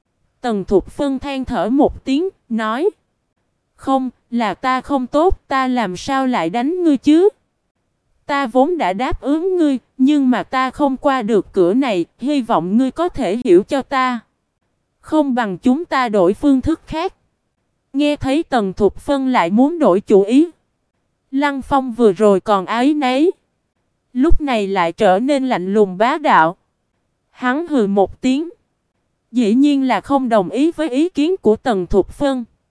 Tần Thục Phân than thở một tiếng, nói: Không, là ta không tốt, ta làm sao lại đánh ngươi chứ? Ta vốn đã đáp ứng ngươi, nhưng mà ta không qua được cửa này, hy vọng ngươi có thể hiểu cho ta. Không bằng chúng ta đổi phương thức khác. Nghe thấy Tần Thục Phân lại muốn đổi chủ ý. Lăng Phong vừa rồi còn áy náy, lúc này lại trở nên lạnh lùng bá đạo. Hắn hừ một tiếng, dĩ nhiên là không đồng ý với ý kiến của Tần Thục Phân.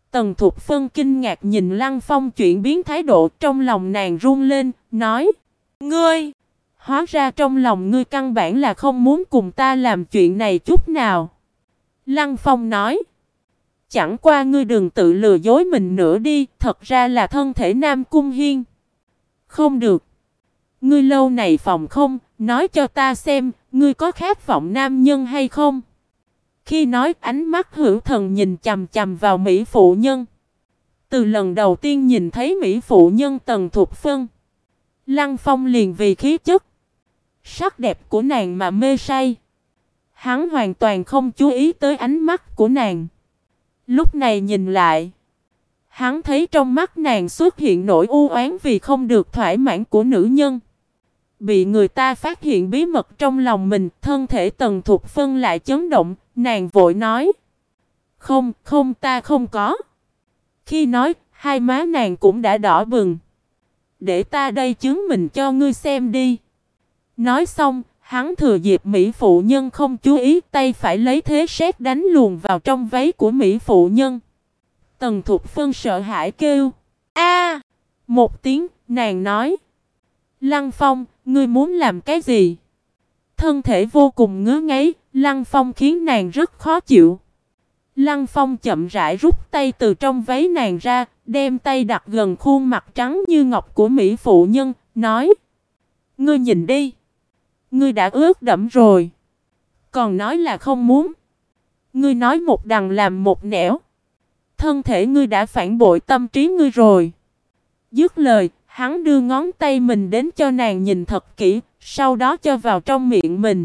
Tần Thục Phân kinh ngạc nhìn Lăng Phong chuyển biến thái độ, trong lòng nàng run lên, nói: Ngươi! Hóa ra trong lòng ngươi căn bản là không muốn cùng ta làm chuyện này chút nào. Lăng Phong nói: Chẳng qua ngươi đừng tự lừa dối mình nữa đi, thật ra là thân thể Nam Cung Hiên. Không được. Ngươi lâu này phòng không, nói cho ta xem, ngươi có khát vọng nam nhân hay không? Khi nói, ánh mắt Hữu Thần nhìn chằm chằm vào Mỹ phụ nhân. Từ lần đầu tiên nhìn thấy Mỹ phụ nhân Tần Thục Phân, Lăng Phong liền vì khí chất, sắc đẹp của nàng mà mê say. Hắn hoàn toàn không chú ý tới ánh mắt của nàng. Lúc này nhìn lại, hắn thấy trong mắt nàng xuất hiện nỗi u oán vì không được thỏa mãn của nữ nhân. Bị người ta phát hiện bí mật trong lòng mình, thân thể Tần Thục Phân lại chấn động, nàng vội nói: Không, không, ta không có. Khi nói, hai má nàng cũng đã đỏ bừng. Để ta đây chứng minh cho ngươi xem đi. Nói xong, hắn thừa dịp Mỹ phụ nhân không chú ý, tay phải lấy thế sét đánh luồn vào trong váy của Mỹ phụ nhân. Tần Thục Phân sợ hãi kêu: A! Một tiếng, nàng nói: Lăng Phong, ngươi muốn làm cái gì? Thân thể vô cùng ngứa ngáy, Lăng Phong khiến nàng rất khó chịu. Lăng Phong chậm rãi rút tay từ trong váy nàng ra, đem tay đặt gần khuôn mặt trắng như ngọc của Mỹ phụ nhân, nói: Ngươi nhìn đi. Ngươi đã ướt đẫm rồi. Còn nói là không muốn. Ngươi nói một đằng làm một nẻo. Thân thể ngươi đã phản bội tâm trí ngươi rồi. Dứt lời, hắn đưa ngón tay mình đến cho nàng nhìn thật kỹ, sau đó cho vào trong miệng mình.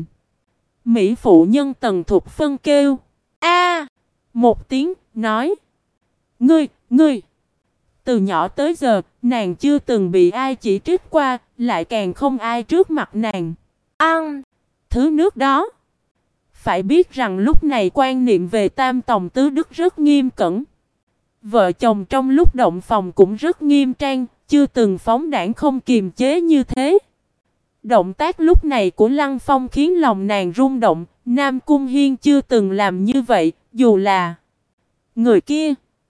Mỹ phụ nhân Tần Thục Phân kêu: A! Một tiếng, nói: Ngươi! Từ nhỏ tới giờ, nàng chưa từng bị ai chỉ trích qua, lại càng không ai trước mặt nàng ăn thứ nước đó. Phải biết rằng lúc này quan niệm về tam tòng tứ đức rất nghiêm cẩn. Vợ chồng trong lúc động phòng cũng rất nghiêm trang, chưa từng phóng đãng không kiềm chế như thế. Động tác lúc này của Lăng Phong khiến lòng nàng rung động, Nam Cung Hiên chưa từng làm như vậy, dù là người kia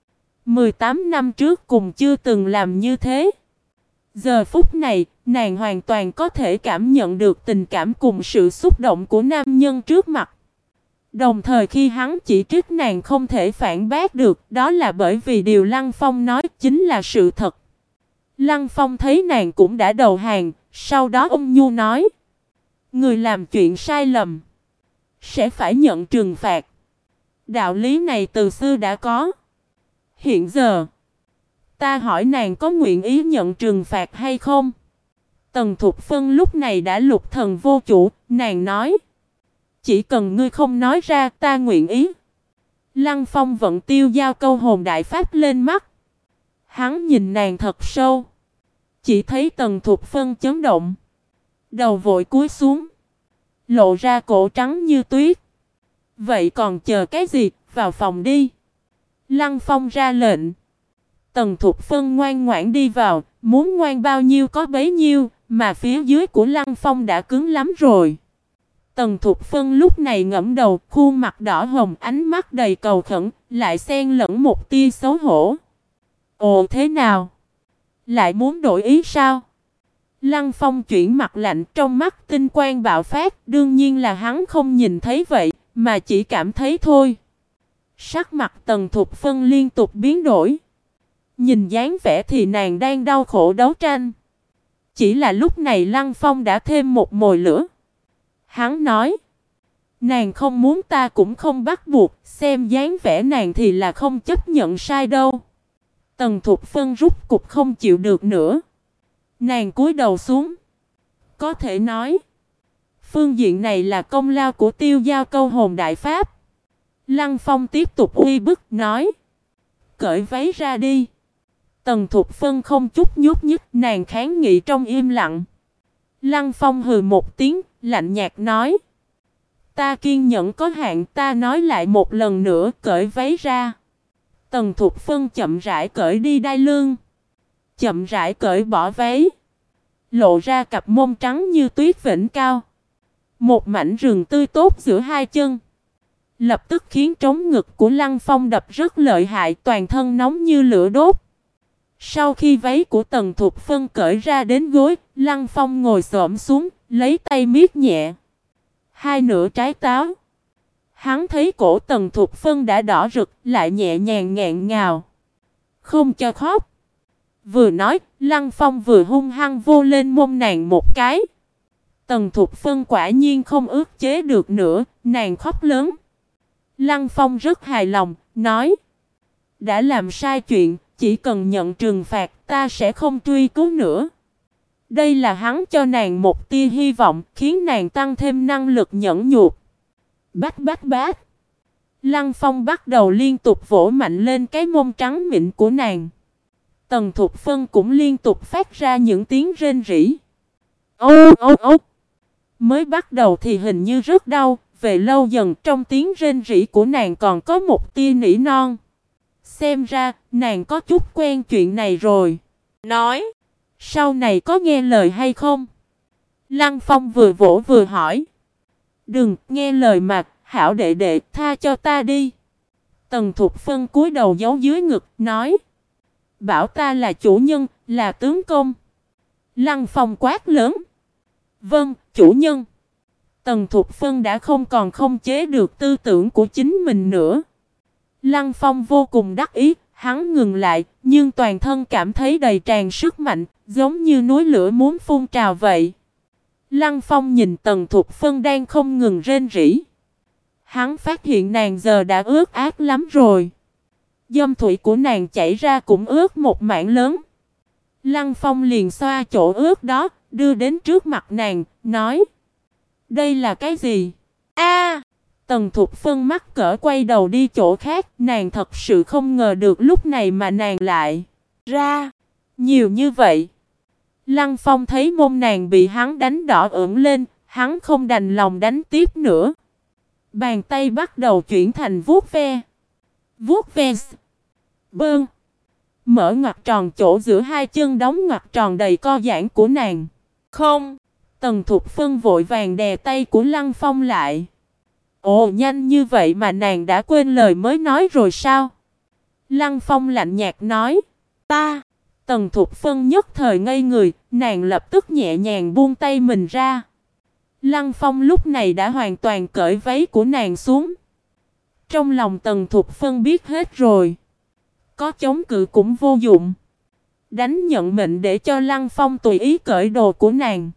18 năm trước cùng chưa từng làm như thế. Giờ phút này, nàng hoàn toàn có thể cảm nhận được tình cảm cùng sự xúc động của nam nhân trước mặt. Đồng thời khi hắn chỉ trích nàng không thể phản bác được, đó là bởi vì điều Lăng Phong nói chính là sự thật. Lăng Phong thấy nàng cũng đã đầu hàng, sau đó ôn nhu nói: Người làm chuyện sai lầm sẽ phải nhận trừng phạt. Đạo lý này từ xưa đã có. Hiện giờ, ta hỏi nàng có nguyện ý nhận trừng phạt hay không? Tần Thục Phân lúc này đã lục thần vô chủ, nàng nói: Chỉ cần ngươi không nói ra, ta nguyện ý. Lăng Phong vận tiêu giao câu hồn đại pháp lên mắt. Hắn nhìn nàng thật sâu. Chỉ thấy Tần Thục Phân chấn động. Đầu vội cúi xuống. Lộ ra cổ trắng như tuyết. Vậy còn chờ cái gì, vào phòng đi. Lăng Phong ra lệnh. Tần Thục Phân ngoan ngoãn đi vào, muốn ngoan bao nhiêu có bấy nhiêu, mà phía dưới của Lăng Phong đã cứng lắm rồi. Tần Thục Phân lúc này ngẫm đầu, khuôn mặt đỏ hồng, ánh mắt đầy cầu khẩn, lại xen lẫn một tia xấu hổ. Ồ, thế nào? Lại muốn đổi ý sao? Lăng Phong chuyển mặt lạnh, trong mắt tinh quang bạo phát, đương nhiên là hắn không nhìn thấy vậy, mà chỉ cảm thấy thôi. Sắc mặt Tần Thục Phân liên tục biến đổi. Nhìn dáng vẻ thì nàng đang đau khổ đấu tranh. Chỉ là lúc này Lăng Phong đã thêm một mồi lửa. Hắn nói: Nàng không muốn ta cũng không bắt buộc, xem dáng vẻ nàng thì là không chấp nhận sai đâu. Tần Thục Phân rút cục không chịu được nữa. Nàng cúi đầu xuống. Có thể nói, phương diện này là công lao của tiêu giao câu hồn đại pháp. Lăng Phong tiếp tục uy bức nói: Cởi váy ra đi. Tần Thục Phân không chút nhúc nhích, nàng kháng nghị trong im lặng. Lăng Phong hừ một tiếng, lạnh nhạt nói: Ta kiên nhẫn có hạn, ta nói lại một lần nữa, cởi váy ra. Tần Thục Phân chậm rãi cởi đi đai lưng, chậm rãi cởi bỏ váy, lộ ra cặp mông trắng như tuyết vĩnh cao. Một mảnh rừng tươi tốt giữa hai chân. lập tức khiến trống ngực của Lăng Phong đập rất lợi hại, toàn thân nóng như lửa đốt. Sau khi váy của Tần Thục Phân cởi ra đến gối, Lăng Phong ngồi xổm xuống, lấy tay miết nhẹ hai nửa trái táo. Hắn thấy cổ Tần Thục Phân đã đỏ rực, lại nhẹ nhàng nghẹn ngào. Không cho khóc. Vừa nói, Lăng Phong vừa hung hăng vô lên mông nàng một cái. Tần Thục Phân quả nhiên không ức chế được nữa, nàng khóc lớn. Lăng Phong rất hài lòng, nói: đã làm sai chuyện, chỉ cần nhận trừng phạt, ta sẽ không truy cứu nữa. Đây là hắn cho nàng một tia hy vọng, khiến nàng tăng thêm năng lực nhẫn nhục. Bách bách bách. Lăng Phong bắt đầu liên tục vỗ mạnh lên cái mông trắng mịn của nàng. Tần Thục Phân cũng liên tục phát ra những tiếng rên rỉ. Ô ô ô. Mới bắt đầu thì hình như rất đau, về lâu dần trong tiếng rên rỉ của nàng còn có một tia nỉ non. Xem ra, nàng có chút quen chuyện này rồi. Nói, sau này có nghe lời hay không? Lăng Phong vừa vỗ vừa hỏi. Đừng, nghe lời mà, hảo đệ đệ, tha cho ta đi. Tần Thục Phân cúi đầu giấu dưới ngực, nói. Bảo ta là chủ nhân, là tướng công. Lăng Phong quát lớn. Vâng, chủ nhân. Tần Thục Phân đã không còn không chế được tư tưởng của chính mình nữa. Lăng Phong vô cùng đắc ý, hắn ngừng lại, nhưng toàn thân cảm thấy đầy tràn sức mạnh, giống như núi lửa muốn phun trào vậy. Lăng Phong nhìn Tần Thục Phân đang không ngừng rên rỉ. Hắn phát hiện nàng giờ đã ướt át lắm rồi. Dâm thủy của nàng chảy ra cũng ướt một mảng lớn. Lăng Phong liền xoa chỗ ướt đó, đưa đến trước mặt nàng, nói. Đây là cái gì? A! Tần Thục Phân mắc cỡ quay đầu đi chỗ khác, nàng thật sự không ngờ được lúc này mà nàng lại ra nhiều như vậy. Lăng Phong thấy mông nàng bị hắn đánh đỏ ửng lên, hắn không đành lòng đánh tiếp nữa. Bàn tay bắt đầu chuyển thành vuốt ve. Vuốt ve. Bơn. Mở ngoặc tròn chỗ giữa hai chân đóng ngoặc tròn đầy co giãn của nàng. Không. Tần Thục Phân vội vàng đè tay của Lăng Phong lại. Ồ, nhanh như vậy mà nàng đã quên lời mới nói rồi sao? Lăng Phong lạnh nhạt nói. Ta. Tần Thục Phân nhất thời ngây người, nàng lập tức nhẹ nhàng buông tay mình ra. Lăng Phong lúc này đã hoàn toàn cởi váy của nàng xuống. Trong lòng Tần Thục Phân biết hết rồi. Có chống cự cũng vô dụng. Đánh nhận mệnh để cho Lăng Phong tùy ý cởi đồ của nàng.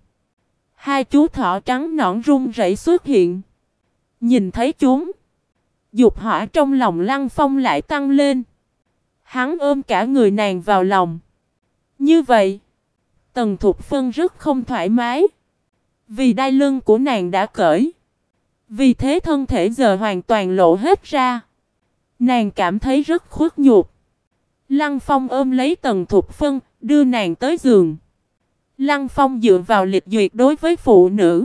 Hai chú thỏ trắng nõn run rẩy xuất hiện. Nhìn thấy chúng, dục hỏa trong lòng Lăng Phong lại tăng lên. Hắn ôm cả người nàng vào lòng. Như vậy, Tần Thục Phân rất không thoải mái. Vì đai lưng của nàng đã cởi. Vì thế thân thể giờ hoàn toàn lộ hết ra. Nàng cảm thấy rất khuất nhục. Lăng Phong ôm lấy Tần Thục Phân, đưa nàng tới giường. Lăng Phong dựa vào lịch duyệt đối với phụ nữ.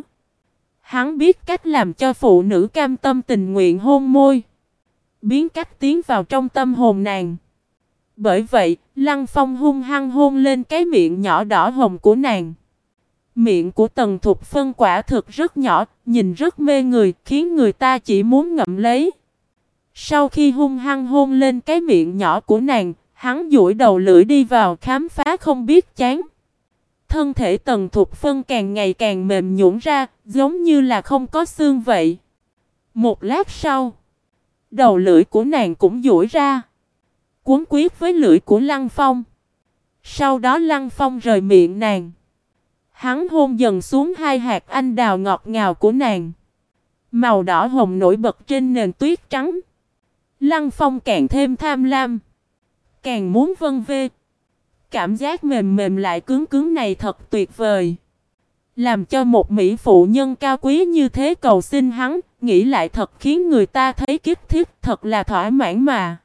Hắn biết cách làm cho phụ nữ cam tâm tình nguyện hôn môi. Biến cách tiến vào trong tâm hồn nàng. Bởi vậy, Lăng Phong hung hăng hôn lên cái miệng nhỏ đỏ hồng của nàng. Miệng của Tần Thục Phân quả thực rất nhỏ, nhìn rất mê người, khiến người ta chỉ muốn ngậm lấy. Sau khi hung hăng hôn lên cái miệng nhỏ của nàng, hắn duỗi đầu lưỡi đi vào khám phá không biết chán. Thân thể Tần Thục Phân càng ngày càng mềm nhũn ra, giống như là không có xương vậy. Một lát sau, đầu lưỡi của nàng cũng duỗi ra, cuốn quýt với lưỡi của Lăng Phong. Sau đó Lăng Phong rời miệng nàng. Hắn hôn dần xuống hai hạt anh đào ngọt ngào của nàng. Màu đỏ hồng nổi bật trên nền tuyết trắng. Lăng Phong càng thêm tham lam, càng muốn vân vê. Cảm giác mềm mềm lại cứng cứng này thật tuyệt vời. Làm cho một mỹ phụ nhân cao quý như thế cầu xin hắn, nghĩ lại thật khiến người ta thấy kích thích, thật là thỏa mãn mà.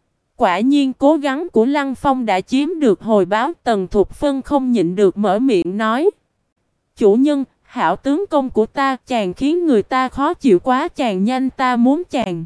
Quả nhiên cố gắng của Lăng Phong đã chiếm được hồi báo. Tần Thục Phân không nhịn được mở miệng nói. Chủ nhân, hảo tướng công của ta, chàng khiến người ta khó chịu quá, chàng nhanh, ta muốn chàng.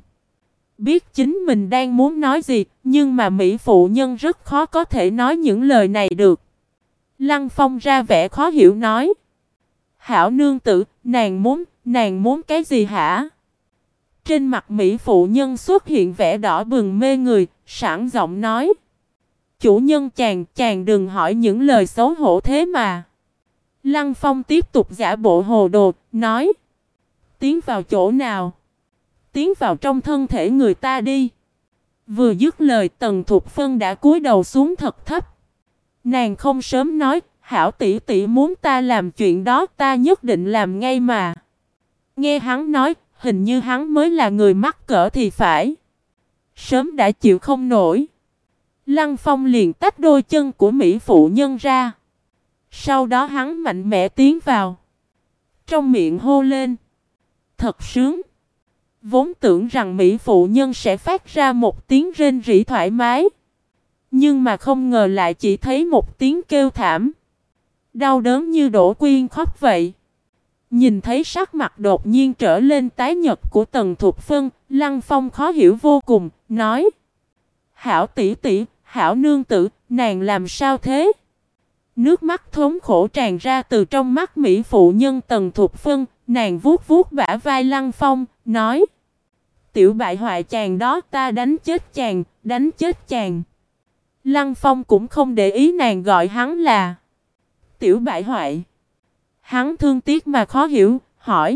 Biết chính mình đang muốn nói gì, nhưng mà mỹ phụ nhân rất khó có thể nói những lời này được. Lăng Phong ra vẻ khó hiểu nói. Hảo nương tử, nàng muốn cái gì hả? Trên mặt mỹ phụ nhân xuất hiện vẻ đỏ bừng mê người, sảng giọng nói. Chủ nhân chàng đừng hỏi những lời xấu hổ thế mà. Lăng Phong tiếp tục giả bộ hồ đồ, nói. Tiến vào chỗ nào? Tiến vào trong thân thể người ta đi. Vừa dứt lời Tần Thục Phân đã cúi đầu xuống thật thấp. Nàng không sớm nói, hảo tỷ tỷ muốn ta làm chuyện đó ta nhất định làm ngay mà. Nghe hắn nói, hình như hắn mới là người mắc cỡ thì phải. Sớm đã chịu không nổi. Lăng Phong liền tách đôi chân của mỹ phụ nhân ra. Sau đó hắn mạnh mẽ tiến vào. Trong miệng hô lên. Thật sướng. Vốn tưởng rằng mỹ phụ nhân sẽ phát ra một tiếng rên rỉ thoải mái. Nhưng mà không ngờ lại chỉ thấy một tiếng kêu thảm. Đau đớn như đổ quyên khóc vậy. Nhìn thấy sắc mặt đột nhiên trở lên tái nhợt của Tần Thục Phân, Lăng Phong khó hiểu vô cùng, nói. Hảo tỷ tỷ, hảo nương tử, nàng làm sao thế? Nước mắt thống khổ tràn ra từ trong mắt mỹ phụ nhân Tần Thục Phân, nàng vuốt vuốt bả vai Lăng Phong, nói. Tiểu bại hoại chàng đó ta đánh chết chàng, đánh chết chàng. Lăng Phong cũng không để ý nàng gọi hắn là tiểu bại hoại. Hắn thương tiếc mà khó hiểu, hỏi.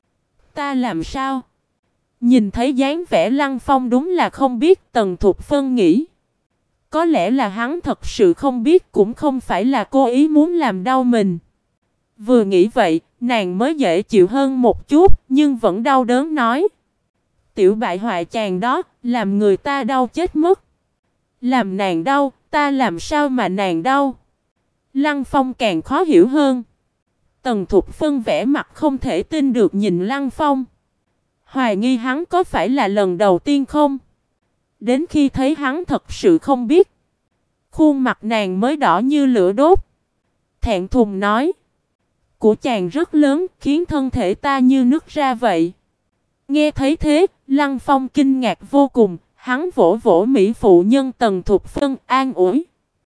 Ta làm sao? Nhìn thấy dáng vẻ Lăng Phong đúng là không biết. Tần Thục Phân nghĩ. Có lẽ là hắn thật sự không biết, cũng không phải là cố ý muốn làm đau mình. Vừa nghĩ vậy, nàng mới dễ chịu hơn một chút, nhưng vẫn đau đớn nói. Tiểu bại hoại chàng đó, làm người ta đau chết mất. Làm nàng đau, ta làm sao mà nàng đau? Lăng Phong càng khó hiểu hơn. Tần Thục Phân vẻ mặt không thể tin được nhìn Lăng Phong. Hoài nghi hắn có phải là lần đầu tiên không? Đến khi thấy hắn thật sự không biết. Khuôn mặt nàng mới đỏ như lửa đốt. Thẹn thùng nói. Của chàng rất lớn, khiến thân thể ta như nứt ra vậy. Nghe thấy thế, Lăng Phong kinh ngạc vô cùng. Hắn vỗ vỗ mỹ phụ nhân Tần Thục Phân an ủi.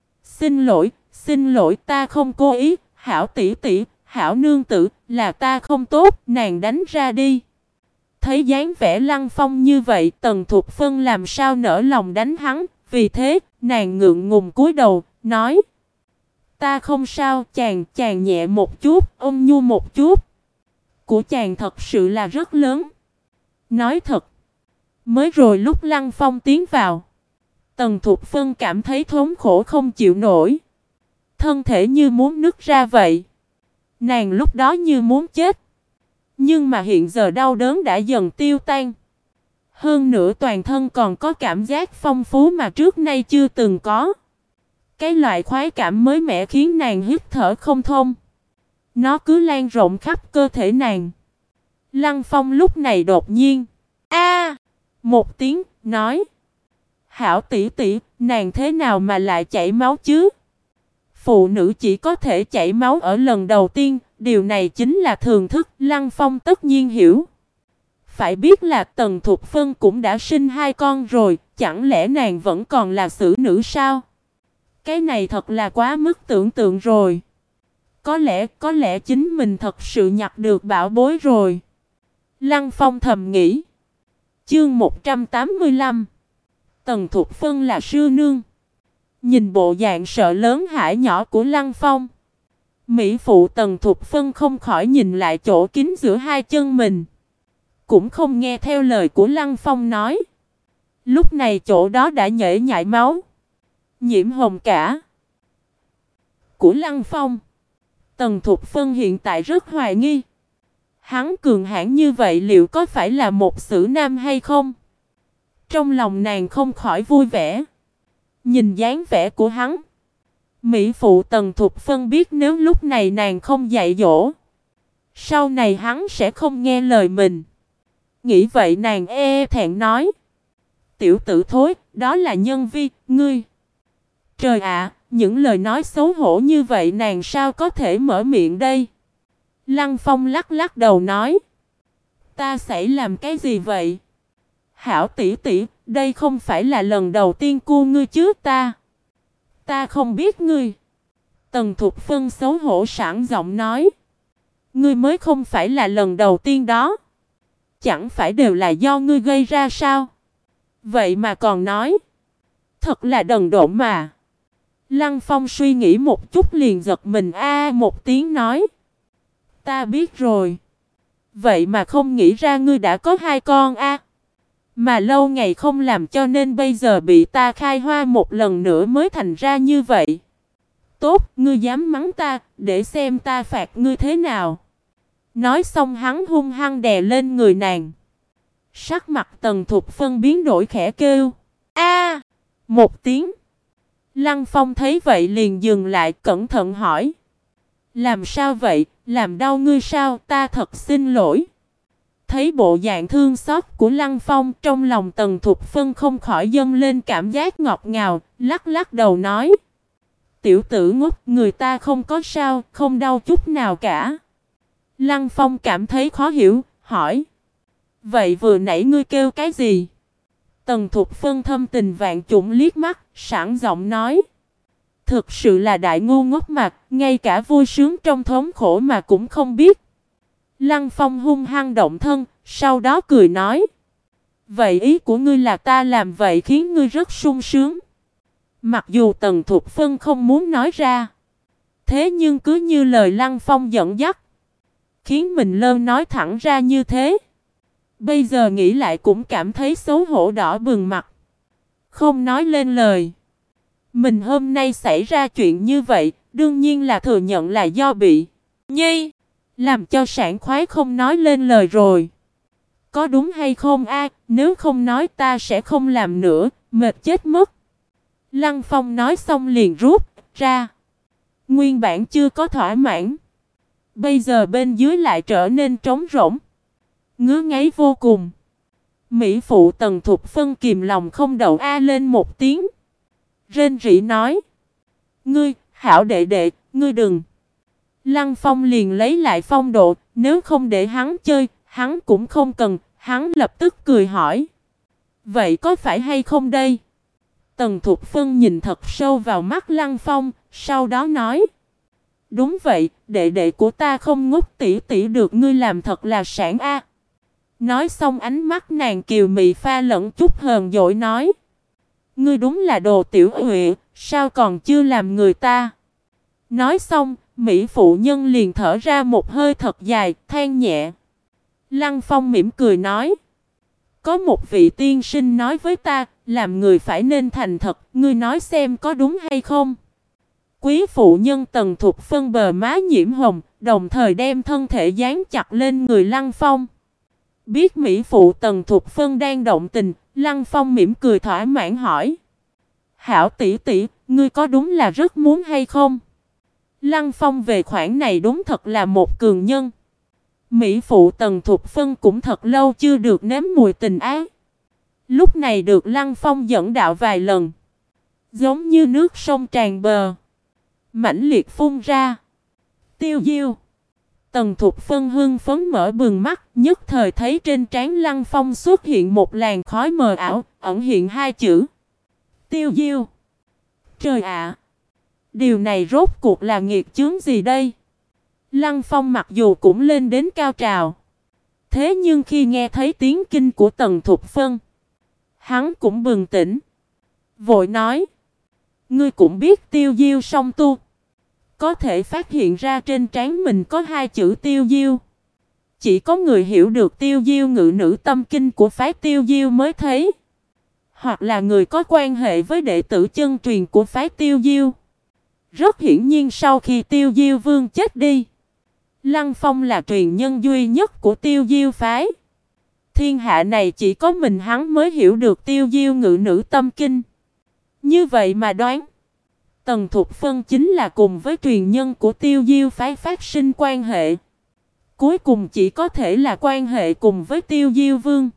Xin lỗi ta không cố ý, hảo tỷ tỷ, hảo nương tử, là ta không tốt, nàng đánh ra đi. Thấy dáng vẻ Lăng Phong như vậy, Tần Thục Phân làm sao nỡ lòng đánh hắn, vì thế, nàng ngượng ngùng cúi đầu, nói. Ta không sao, chàng nhẹ một chút, ôm nhu một chút. Của chàng thật sự là rất lớn. Nói thật, mới rồi lúc Lăng Phong tiến vào, Tần Thục Phân cảm thấy thống khổ không chịu nổi. Thân thể như muốn nứt ra vậy. Nàng lúc đó như muốn chết. Nhưng mà hiện giờ đau đớn đã dần tiêu tan. Hơn nữa toàn thân còn có cảm giác phong phú mà trước nay chưa từng có. Cái loại khoái cảm mới mẻ khiến nàng hít thở không thông. Nó cứ lan rộng khắp cơ thể nàng. Lăng Phong lúc này đột nhiên. Một tiếng, nói. Hảo tỷ tỷ, nàng thế nào mà lại chảy máu chứ? Phụ nữ chỉ có thể chảy máu ở lần đầu tiên, điều này chính là thường thức, Lăng Phong tất nhiên hiểu. Phải biết là Tần Thục Phân cũng đã sinh 2 con rồi, chẳng lẽ nàng vẫn còn là xử nữ sao? Cái này thật là quá mức tưởng tượng rồi. Có lẽ chính mình thật sự nhặt được bảo bối rồi. Lăng Phong thầm nghĩ. Chương 185. Tần Thục Phân là sư nương. Nhìn bộ dạng sợ lớn hãi nhỏ của Lăng Phong, mỹ phụ Tần Thục Phân không khỏi nhìn lại chỗ kín giữa hai chân mình. Cũng không nghe theo lời của Lăng Phong nói. Lúc này chỗ đó đã nhễ nhại máu, nhiễm hồng cả. Của Lăng Phong, Tần Thục Phân hiện tại rất hoài nghi. Hắn cường hãn như vậy liệu có phải là một xử nam hay không? Trong lòng nàng không khỏi vui vẻ. Nhìn dáng vẻ của hắn, mỹ phụ Tần Thục Phân biết nếu lúc này nàng không dạy dỗ, sau này hắn sẽ không nghe lời mình. Nghĩ vậy nàng thẹn nói. Tiểu tử thối, đó là nhân vi, ngươi. Trời ạ, những lời nói xấu hổ như vậy nàng sao có thể mở miệng đây? Lăng Phong lắc lắc đầu nói. Ta sẽ làm cái gì vậy? Hảo tỷ tỷ, đây không phải là lần đầu tiên cua ngươi chứ ta. Ta không biết ngươi. Tần Thục Phân xấu hổ sảng giọng nói. Ngươi mới không phải là lần đầu tiên đó. chẳng phải đều là do ngươi gây ra sao? Vậy mà còn nói. Thật là đần độn mà. Lăng Phong suy nghĩ một chút liền giật mình một tiếng nói. Ta biết rồi. Vậy mà không nghĩ ra ngươi đã có 2 con Mà lâu ngày không làm cho nên bây giờ bị ta khai hoa một lần nữa mới thành ra như vậy. Tốt, ngươi dám mắng ta, để xem ta phạt ngươi thế nào. Nói xong hắn hung hăng đè lên người nàng. Sắc mặt Tần Thục Phân biến đổi khẽ kêu. Một tiếng. Lăng Phong thấy vậy liền dừng lại cẩn thận hỏi. Làm sao vậy, làm đau ngươi sao, ta thật xin lỗi. Thấy bộ dạng thương xót của Lăng Phong, trong lòng Tần Thục Phân không khỏi dâng lên cảm giác ngọt ngào, lắc lắc đầu nói. Tiểu tử ngốc, người ta không có sao, không đau chút nào cả. Lăng Phong cảm thấy khó hiểu, hỏi. Vậy vừa nãy ngươi kêu cái gì? Tần Thục Phân thâm tình vạn trùng liếc mắt, sảng giọng nói. Thực sự là đại ngu ngốc mặt, ngay cả vui sướng trong thống khổ mà cũng không biết. Lăng Phong hung hăng động thân, sau đó cười nói. Vậy ý của ngươi là ta làm vậy khiến ngươi rất sung sướng. Mặc dù Tần Thục Phân không muốn nói ra. Thế nhưng cứ như lời Lăng Phong dẫn dắt. Khiến mình lơ nói thẳng ra như thế. Bây giờ nghĩ lại cũng cảm thấy xấu hổ đỏ bừng mặt. Không nói lên lời. Mình hôm nay xảy ra chuyện như vậy, đương nhiên là thừa nhận là do bị Nhi làm cho sảng khoái không nói lên lời rồi. Có đúng hay không nếu không nói ta sẽ không làm nữa, mệt chết mất. Lăng Phong nói xong liền rút ra. Nguyên bản chưa có thỏa mãn. Bây giờ bên dưới lại trở nên trống rỗng. Ngứa ngáy vô cùng. Mỹ phụ Tần Thục Phân kìm lòng không đậu lên một tiếng. Rên rỉ nói. Ngươi, hảo đệ đệ, ngươi đừng. Lăng Phong liền lấy lại phong độ. Nếu không để hắn chơi, hắn cũng không cần. Hắn lập tức cười hỏi. Vậy có phải hay không đây? Tần Thục Phân nhìn thật sâu vào mắt Lăng Phong. Sau đó nói. Đúng vậy, đệ đệ của ta không ngốc, tỷ tỷ được ngươi làm thật là sảng Nói xong ánh mắt nàng kiều mị pha lẫn chút hờn dỗi nói. Ngươi đúng là đồ tiểu huệ, sao còn chưa làm người ta? Nói xong, Mỹ phụ nhân liền thở ra một hơi thật dài, than nhẹ. Lăng Phong mỉm cười nói. Có một vị tiên sinh nói với ta, làm người phải nên thành thật, ngươi nói xem có đúng hay không? Quý phụ nhân Tần Thục Phân bờ má nhiễm hồng, đồng thời đem thân thể dán chặt lên người Lăng Phong. Biết Mỹ phụ Tần Thục Phân đang động tình, Lăng Phong mỉm cười thỏa mãn hỏi. Hảo tỷ tỷ, ngươi có đúng là rất muốn hay không? Lăng Phong về khoản này đúng thật là một cường nhân. Mỹ phụ Tần Thục Phân cũng thật lâu chưa được nếm mùi tình ái. Lúc này được Lăng Phong dẫn đạo vài lần. Giống như nước sông tràn bờ. Mãnh liệt phun ra. Tiêu diêu. Tần Thục Phân hưng phấn mở bừng mắt, nhất thời thấy trên trán Lăng Phong xuất hiện một làn khói mờ ảo, ẩn hiện 2 chữ. Tiêu diêu. Trời ạ! Điều này rốt cuộc là nghiệt chướng gì đây? Lăng Phong mặc dù cũng lên đến cao trào. Thế nhưng khi nghe thấy tiếng kinh của Tần Thục Phân, hắn cũng bừng tỉnh. Vội nói. Ngươi cũng biết tiêu diêu song tu. Có thể phát hiện ra trên trán mình có 2 chữ tiêu diêu. Chỉ có người hiểu được tiêu diêu ngự nữ tâm kinh của phái tiêu diêu mới thấy. Hoặc là người có quan hệ với đệ tử chân truyền của phái tiêu diêu. Rất hiển nhiên sau khi tiêu diêu vương chết đi, Lăng Phong là truyền nhân duy nhất của tiêu diêu phái. Thiên hạ này chỉ có mình hắn mới hiểu được tiêu diêu ngự nữ tâm kinh. Như vậy mà đoán, Tần Thục Phân chính là cùng với truyền nhân của tiêu diêu phái phát sinh quan hệ. Cuối cùng chỉ có thể là quan hệ cùng với tiêu diêu vương.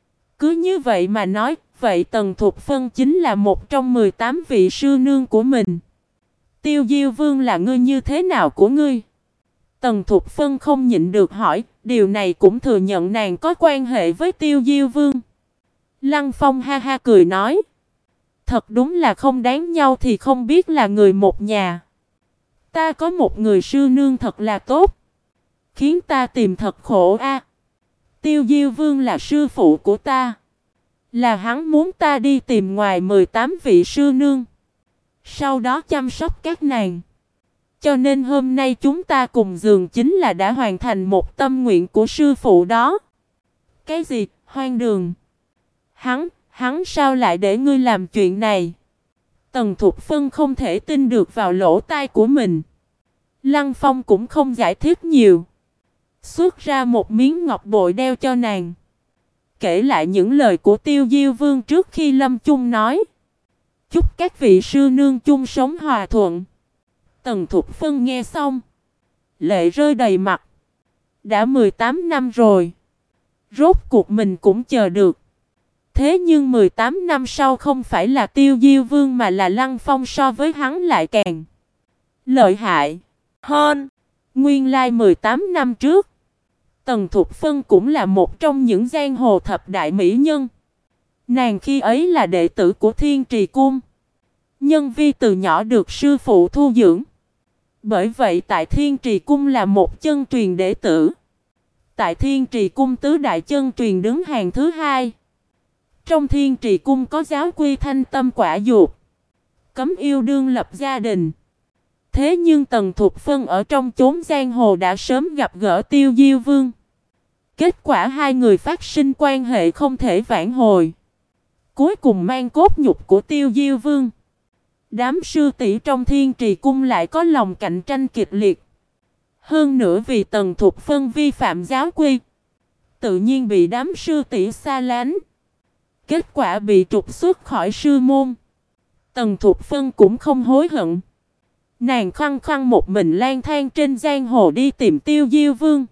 Cứ như vậy mà nói, vậy Tần Thục Phân chính là một trong 18 vị sư nương của mình. Tiêu diêu vương là ngươi như thế nào của ngươi? Tần Thục Phân không nhịn được hỏi, điều này cũng thừa nhận nàng có quan hệ với tiêu diêu vương. Lăng Phong ha ha cười nói. Thật đúng là không đáng nhau thì không biết là người một nhà. Ta có một người sư nương thật là tốt. Khiến ta tìm thật khổ Tiêu Diêu Vương là sư phụ của ta. Là hắn muốn ta đi tìm ngoài 18 vị sư nương. Sau đó chăm sóc các nàng. Cho nên hôm nay chúng ta cùng giường chính là đã hoàn thành một tâm nguyện của sư phụ đó. Cái gì? Hoang đường. Hắn sao lại để ngươi làm chuyện này? Tần Thục Phân không thể tin được vào lỗ tai của mình. Lăng Phong cũng không giải thích nhiều. Xuất ra một miếng ngọc bội đeo cho nàng. Kể lại những lời của Tiêu Diêu Vương trước khi lâm chung nói. Chúc các vị sư nương chung sống hòa thuận. Tần Thục Phân nghe xong. Lệ rơi đầy mặt. Đã 18 năm rồi. Rốt cuộc mình cũng chờ được. Thế nhưng 18 năm sau không phải là Tiêu Diêu Vương mà là Lăng Phong, so với hắn lại càng lợi hại hơn. Nguyên lai 18 năm trước, Tần Thục Phân cũng là một trong những giang hồ thập đại mỹ nhân. Nàng khi ấy là đệ tử của Thiên Trì Cung. Nhân vi từ nhỏ được sư phụ thu dưỡng. Bởi vậy tại Thiên Trì Cung là một chân truyền đệ tử. Tại Thiên Trì Cung tứ đại chân truyền đứng hàng thứ hai. Trong Thiên Trì Cung có giáo quy Thanh Tâm Quả Dục, cấm yêu đương lập gia đình. Thế nhưng Tần Thục Phân ở trong chốn giang hồ đã sớm gặp gỡ Tiêu Diêu Vương. Kết quả hai người phát sinh quan hệ không thể vãn hồi. Cuối cùng mang cốt nhục của Tiêu Diêu Vương. Đám sư tỷ trong Thiên Trì Cung lại có lòng cạnh tranh kịch liệt. Hơn nữa vì Tần Thục Phân vi phạm giáo quy, tự nhiên bị đám sư tỷ xa lánh. Kết quả bị trục xuất khỏi sư môn. Tần Thục Phân cũng không hối hận. Nàng khăng khăng một mình lang thang trên giang hồ đi tìm Tiêu Diêu Vương.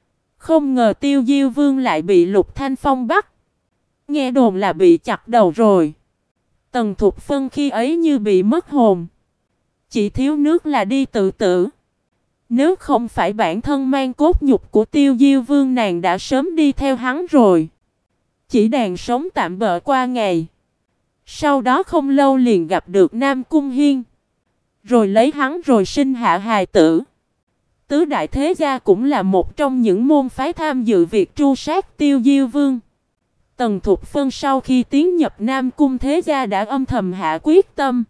Không ngờ Tiêu Diêu Vương lại bị Lục Thanh Phong bắt. Nghe đồn là bị chặt đầu rồi. Tần Thục Phân khi ấy như bị mất hồn. Chỉ thiếu nước là đi tự tử. Nếu không phải bản thân mang cốt nhục của Tiêu Diêu Vương, nàng đã sớm đi theo hắn rồi. Chỉ đàn sống tạm bợ qua ngày. Sau đó không lâu liền gặp được Nam Cung Hiên. Rồi lấy hắn rồi sinh hạ hài tử. Tứ đại thế gia cũng là một trong những môn phái tham dự việc tru sát Tiêu Diêu Vương. Tần Thục Phân sau khi tiến nhập Nam Cung thế gia đã âm thầm hạ quyết tâm.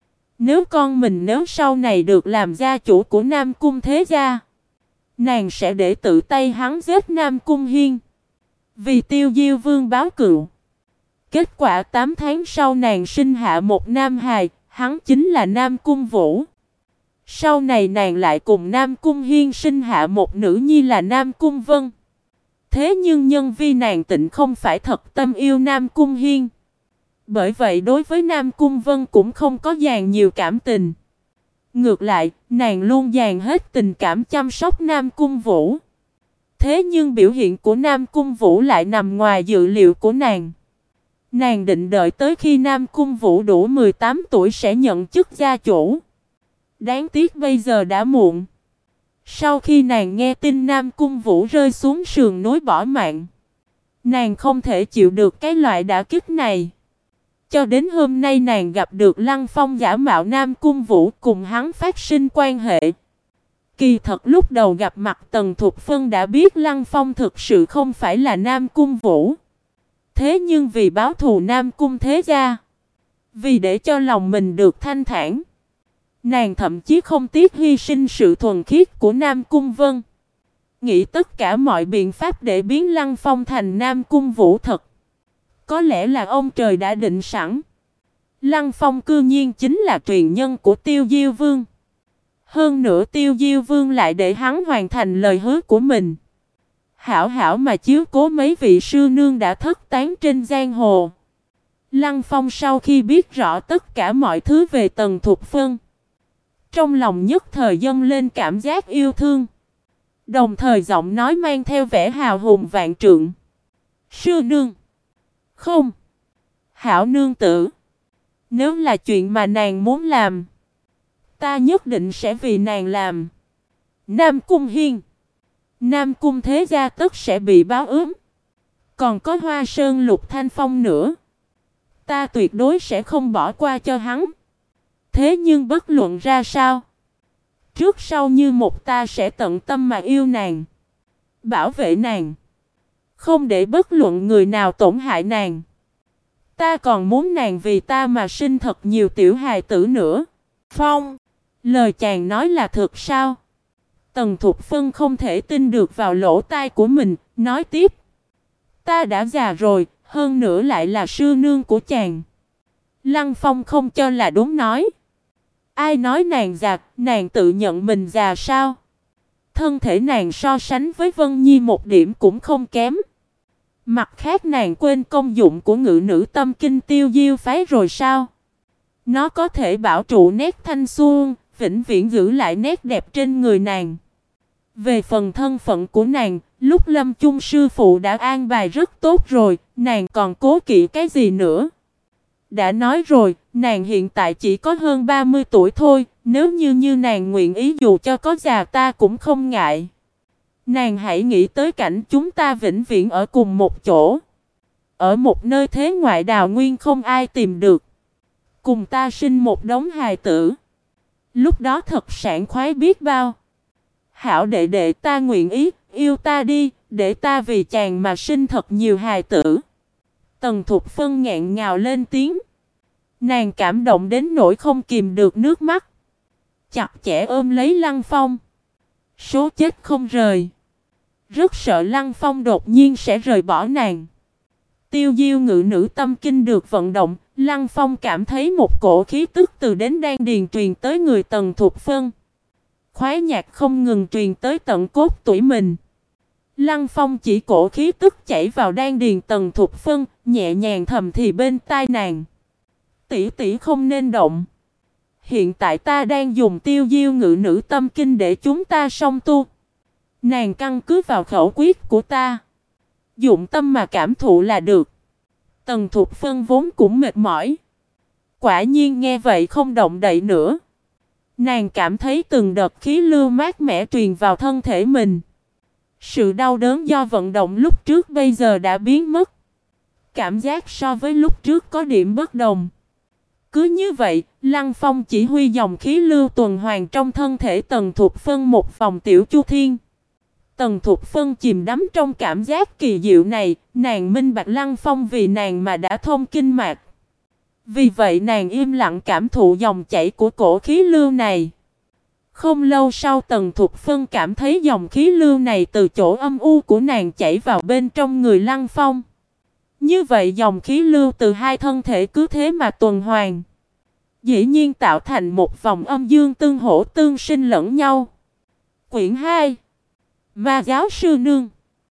Nếu con mình sau này được làm gia chủ của Nam Cung thế gia, nàng sẽ để tự tay hắn giết Nam Cung Hiên. Vì Tiêu Diêu Vương báo cựu. Kết quả 8 tháng sau nàng sinh hạ một nam hài, hắn chính là Nam Cung Vũ. Sau này nàng lại cùng Nam Cung Hiên sinh hạ một nữ nhi là Nam Cung Vân. Thế nhưng nhân vi nàng tịnh không phải thật tâm yêu Nam Cung Hiên. Bởi vậy đối với Nam Cung Vân cũng không có dàn nhiều cảm tình. Ngược lại, nàng luôn dàn hết tình cảm chăm sóc Nam Cung Vũ. Thế nhưng biểu hiện của Nam Cung Vũ lại nằm ngoài dự liệu của nàng. Nàng định đợi tới khi Nam Cung Vũ đủ 18 tuổi sẽ nhận chức gia chủ. Đáng tiếc bây giờ đã muộn. Sau khi nàng nghe tin Nam Cung Vũ rơi xuống sườn núi bỏ mạng, nàng không thể chịu được cái loại đả kích này. Cho đến hôm nay nàng gặp được Lăng Phong giả mạo Nam Cung Vũ, cùng hắn phát sinh quan hệ. Kỳ thật lúc đầu gặp mặt Tần Thục Phân đã biết Lăng Phong thực sự không phải là Nam Cung Vũ. Thế nhưng vì báo thù Nam Cung thế gia, vì để cho lòng mình được thanh thản, nàng thậm chí không tiếc hy sinh sự thuần khiết của Nam Cung Vân. Nghĩ tất cả mọi biện pháp để biến Lăng Phong thành Nam Cung Vũ thật. Có lẽ là ông trời đã định sẵn. Lăng Phong cư nhiên chính là truyền nhân của Tiêu Diêu Vương. Hơn nữa Tiêu Diêu Vương lại để hắn hoàn thành lời hứa của mình. Hảo hảo mà chiếu cố mấy vị sư nương đã thất tán trên giang hồ. Lăng Phong sau khi biết rõ tất cả mọi thứ về Tần Thục Phân, trong lòng nhất thời dâng lên cảm giác yêu thương. Đồng thời giọng nói mang theo vẻ hào hùng vạn trượng. Sư nương. Không. Hảo nương tử. Nếu là chuyện mà nàng muốn làm, ta nhất định sẽ vì nàng làm. Nam Cung Hiên, Nam Cung thế gia tất sẽ bị báo ứng. Còn có Hoa Sơn Lục Thanh Phong nữa, ta tuyệt đối sẽ không bỏ qua cho hắn. Thế nhưng bất luận ra sao, trước sau như một ta sẽ tận tâm mà yêu nàng, bảo vệ nàng. Không để bất luận người nào tổn hại nàng. Ta còn muốn nàng vì ta mà sinh thật nhiều tiểu hài tử nữa. Phong, lời chàng nói là thật sao? Tần Thục Phân không thể tin được vào lỗ tai của mình, nói tiếp. Ta đã già rồi, hơn nữa lại là sư nương của chàng. Lăng Phong không cho là đúng nói. Ai nói nàng già, nàng tự nhận mình già sao? Thân thể nàng so sánh với Vân Nhi một điểm cũng không kém. Mặt khác nàng quên công dụng của ngự nữ tâm kinh tiêu diêu phái rồi sao? Nó có thể bảo trụ nét thanh xuân, vĩnh viễn giữ lại nét đẹp trên người nàng. Về phần thân phận của nàng, lúc Lâm Chung sư phụ đã an bài rất tốt rồi, nàng còn cố kỵ cái gì nữa? Đã nói rồi, nàng hiện tại chỉ có hơn 30 tuổi thôi, nếu như nàng nguyện ý dù cho có già ta cũng không ngại. Nàng hãy nghĩ tới cảnh chúng ta vĩnh viễn ở cùng một chỗ. Ở một nơi thế ngoại đào nguyên không ai tìm được. Cùng ta sinh một đống hài tử. Lúc đó thật sảng khoái biết bao. Hảo đệ đệ ta nguyện ý, yêu ta đi, để ta vì chàng mà sinh thật nhiều hài tử. Tần Thục Phân nghẹn ngào lên tiếng. Nàng cảm động đến nỗi không kìm được nước mắt. Chặt chẽ ôm lấy Lăng Phong. Số chết không rời. Rất sợ Lăng Phong đột nhiên sẽ rời bỏ nàng. Tiêu diêu ngự nữ tâm kinh được vận động. Lăng Phong cảm thấy một cổ khí tức từ đến đan điền truyền tới người Tần Thục Phân. Khoái nhạc không ngừng truyền tới tận cốt tủy mình. Lăng Phong chỉ cổ khí tức chảy vào đan điền Tần Thục Phân, nhẹ nhàng thầm thì bên tai nàng. Tỷ tỷ không nên động. Hiện tại ta đang dùng tiêu diêu ngự nữ tâm kinh để chúng ta song tu. Nàng căn cứ vào khẩu quyết của ta. Dụng tâm mà cảm thụ là được. Tần Thục Phân vốn cũng mệt mỏi. Quả nhiên nghe vậy không động đậy nữa. Nàng cảm thấy từng đợt khí lưu mát mẻ truyền vào thân thể mình. Sự đau đớn do vận động lúc trước bây giờ đã biến mất. Cảm giác so với lúc trước có điểm bất đồng. Cứ như vậy, Lăng Phong chỉ huy dòng khí lưu tuần hoàn trong thân thể Tần Thục Phân một vòng tiểu chu thiên. Tần Thục Phân chìm đắm trong cảm giác kỳ diệu này, nàng minh bạch Lăng Phong vì nàng mà đã thông kinh mạch. Vì vậy nàng im lặng cảm thụ dòng chảy của cổ khí lưu này. Không lâu sau Tần Thục Phân cảm thấy dòng khí lưu này từ chỗ âm u của nàng chảy vào bên trong người Lăng Phong. Như vậy dòng khí lưu từ hai thân thể cứ thế mà tuần hoàn. Dĩ nhiên tạo thành một vòng âm dương tương hỗ tương sinh lẫn nhau. Quyển 2 Ma giáo sư nương.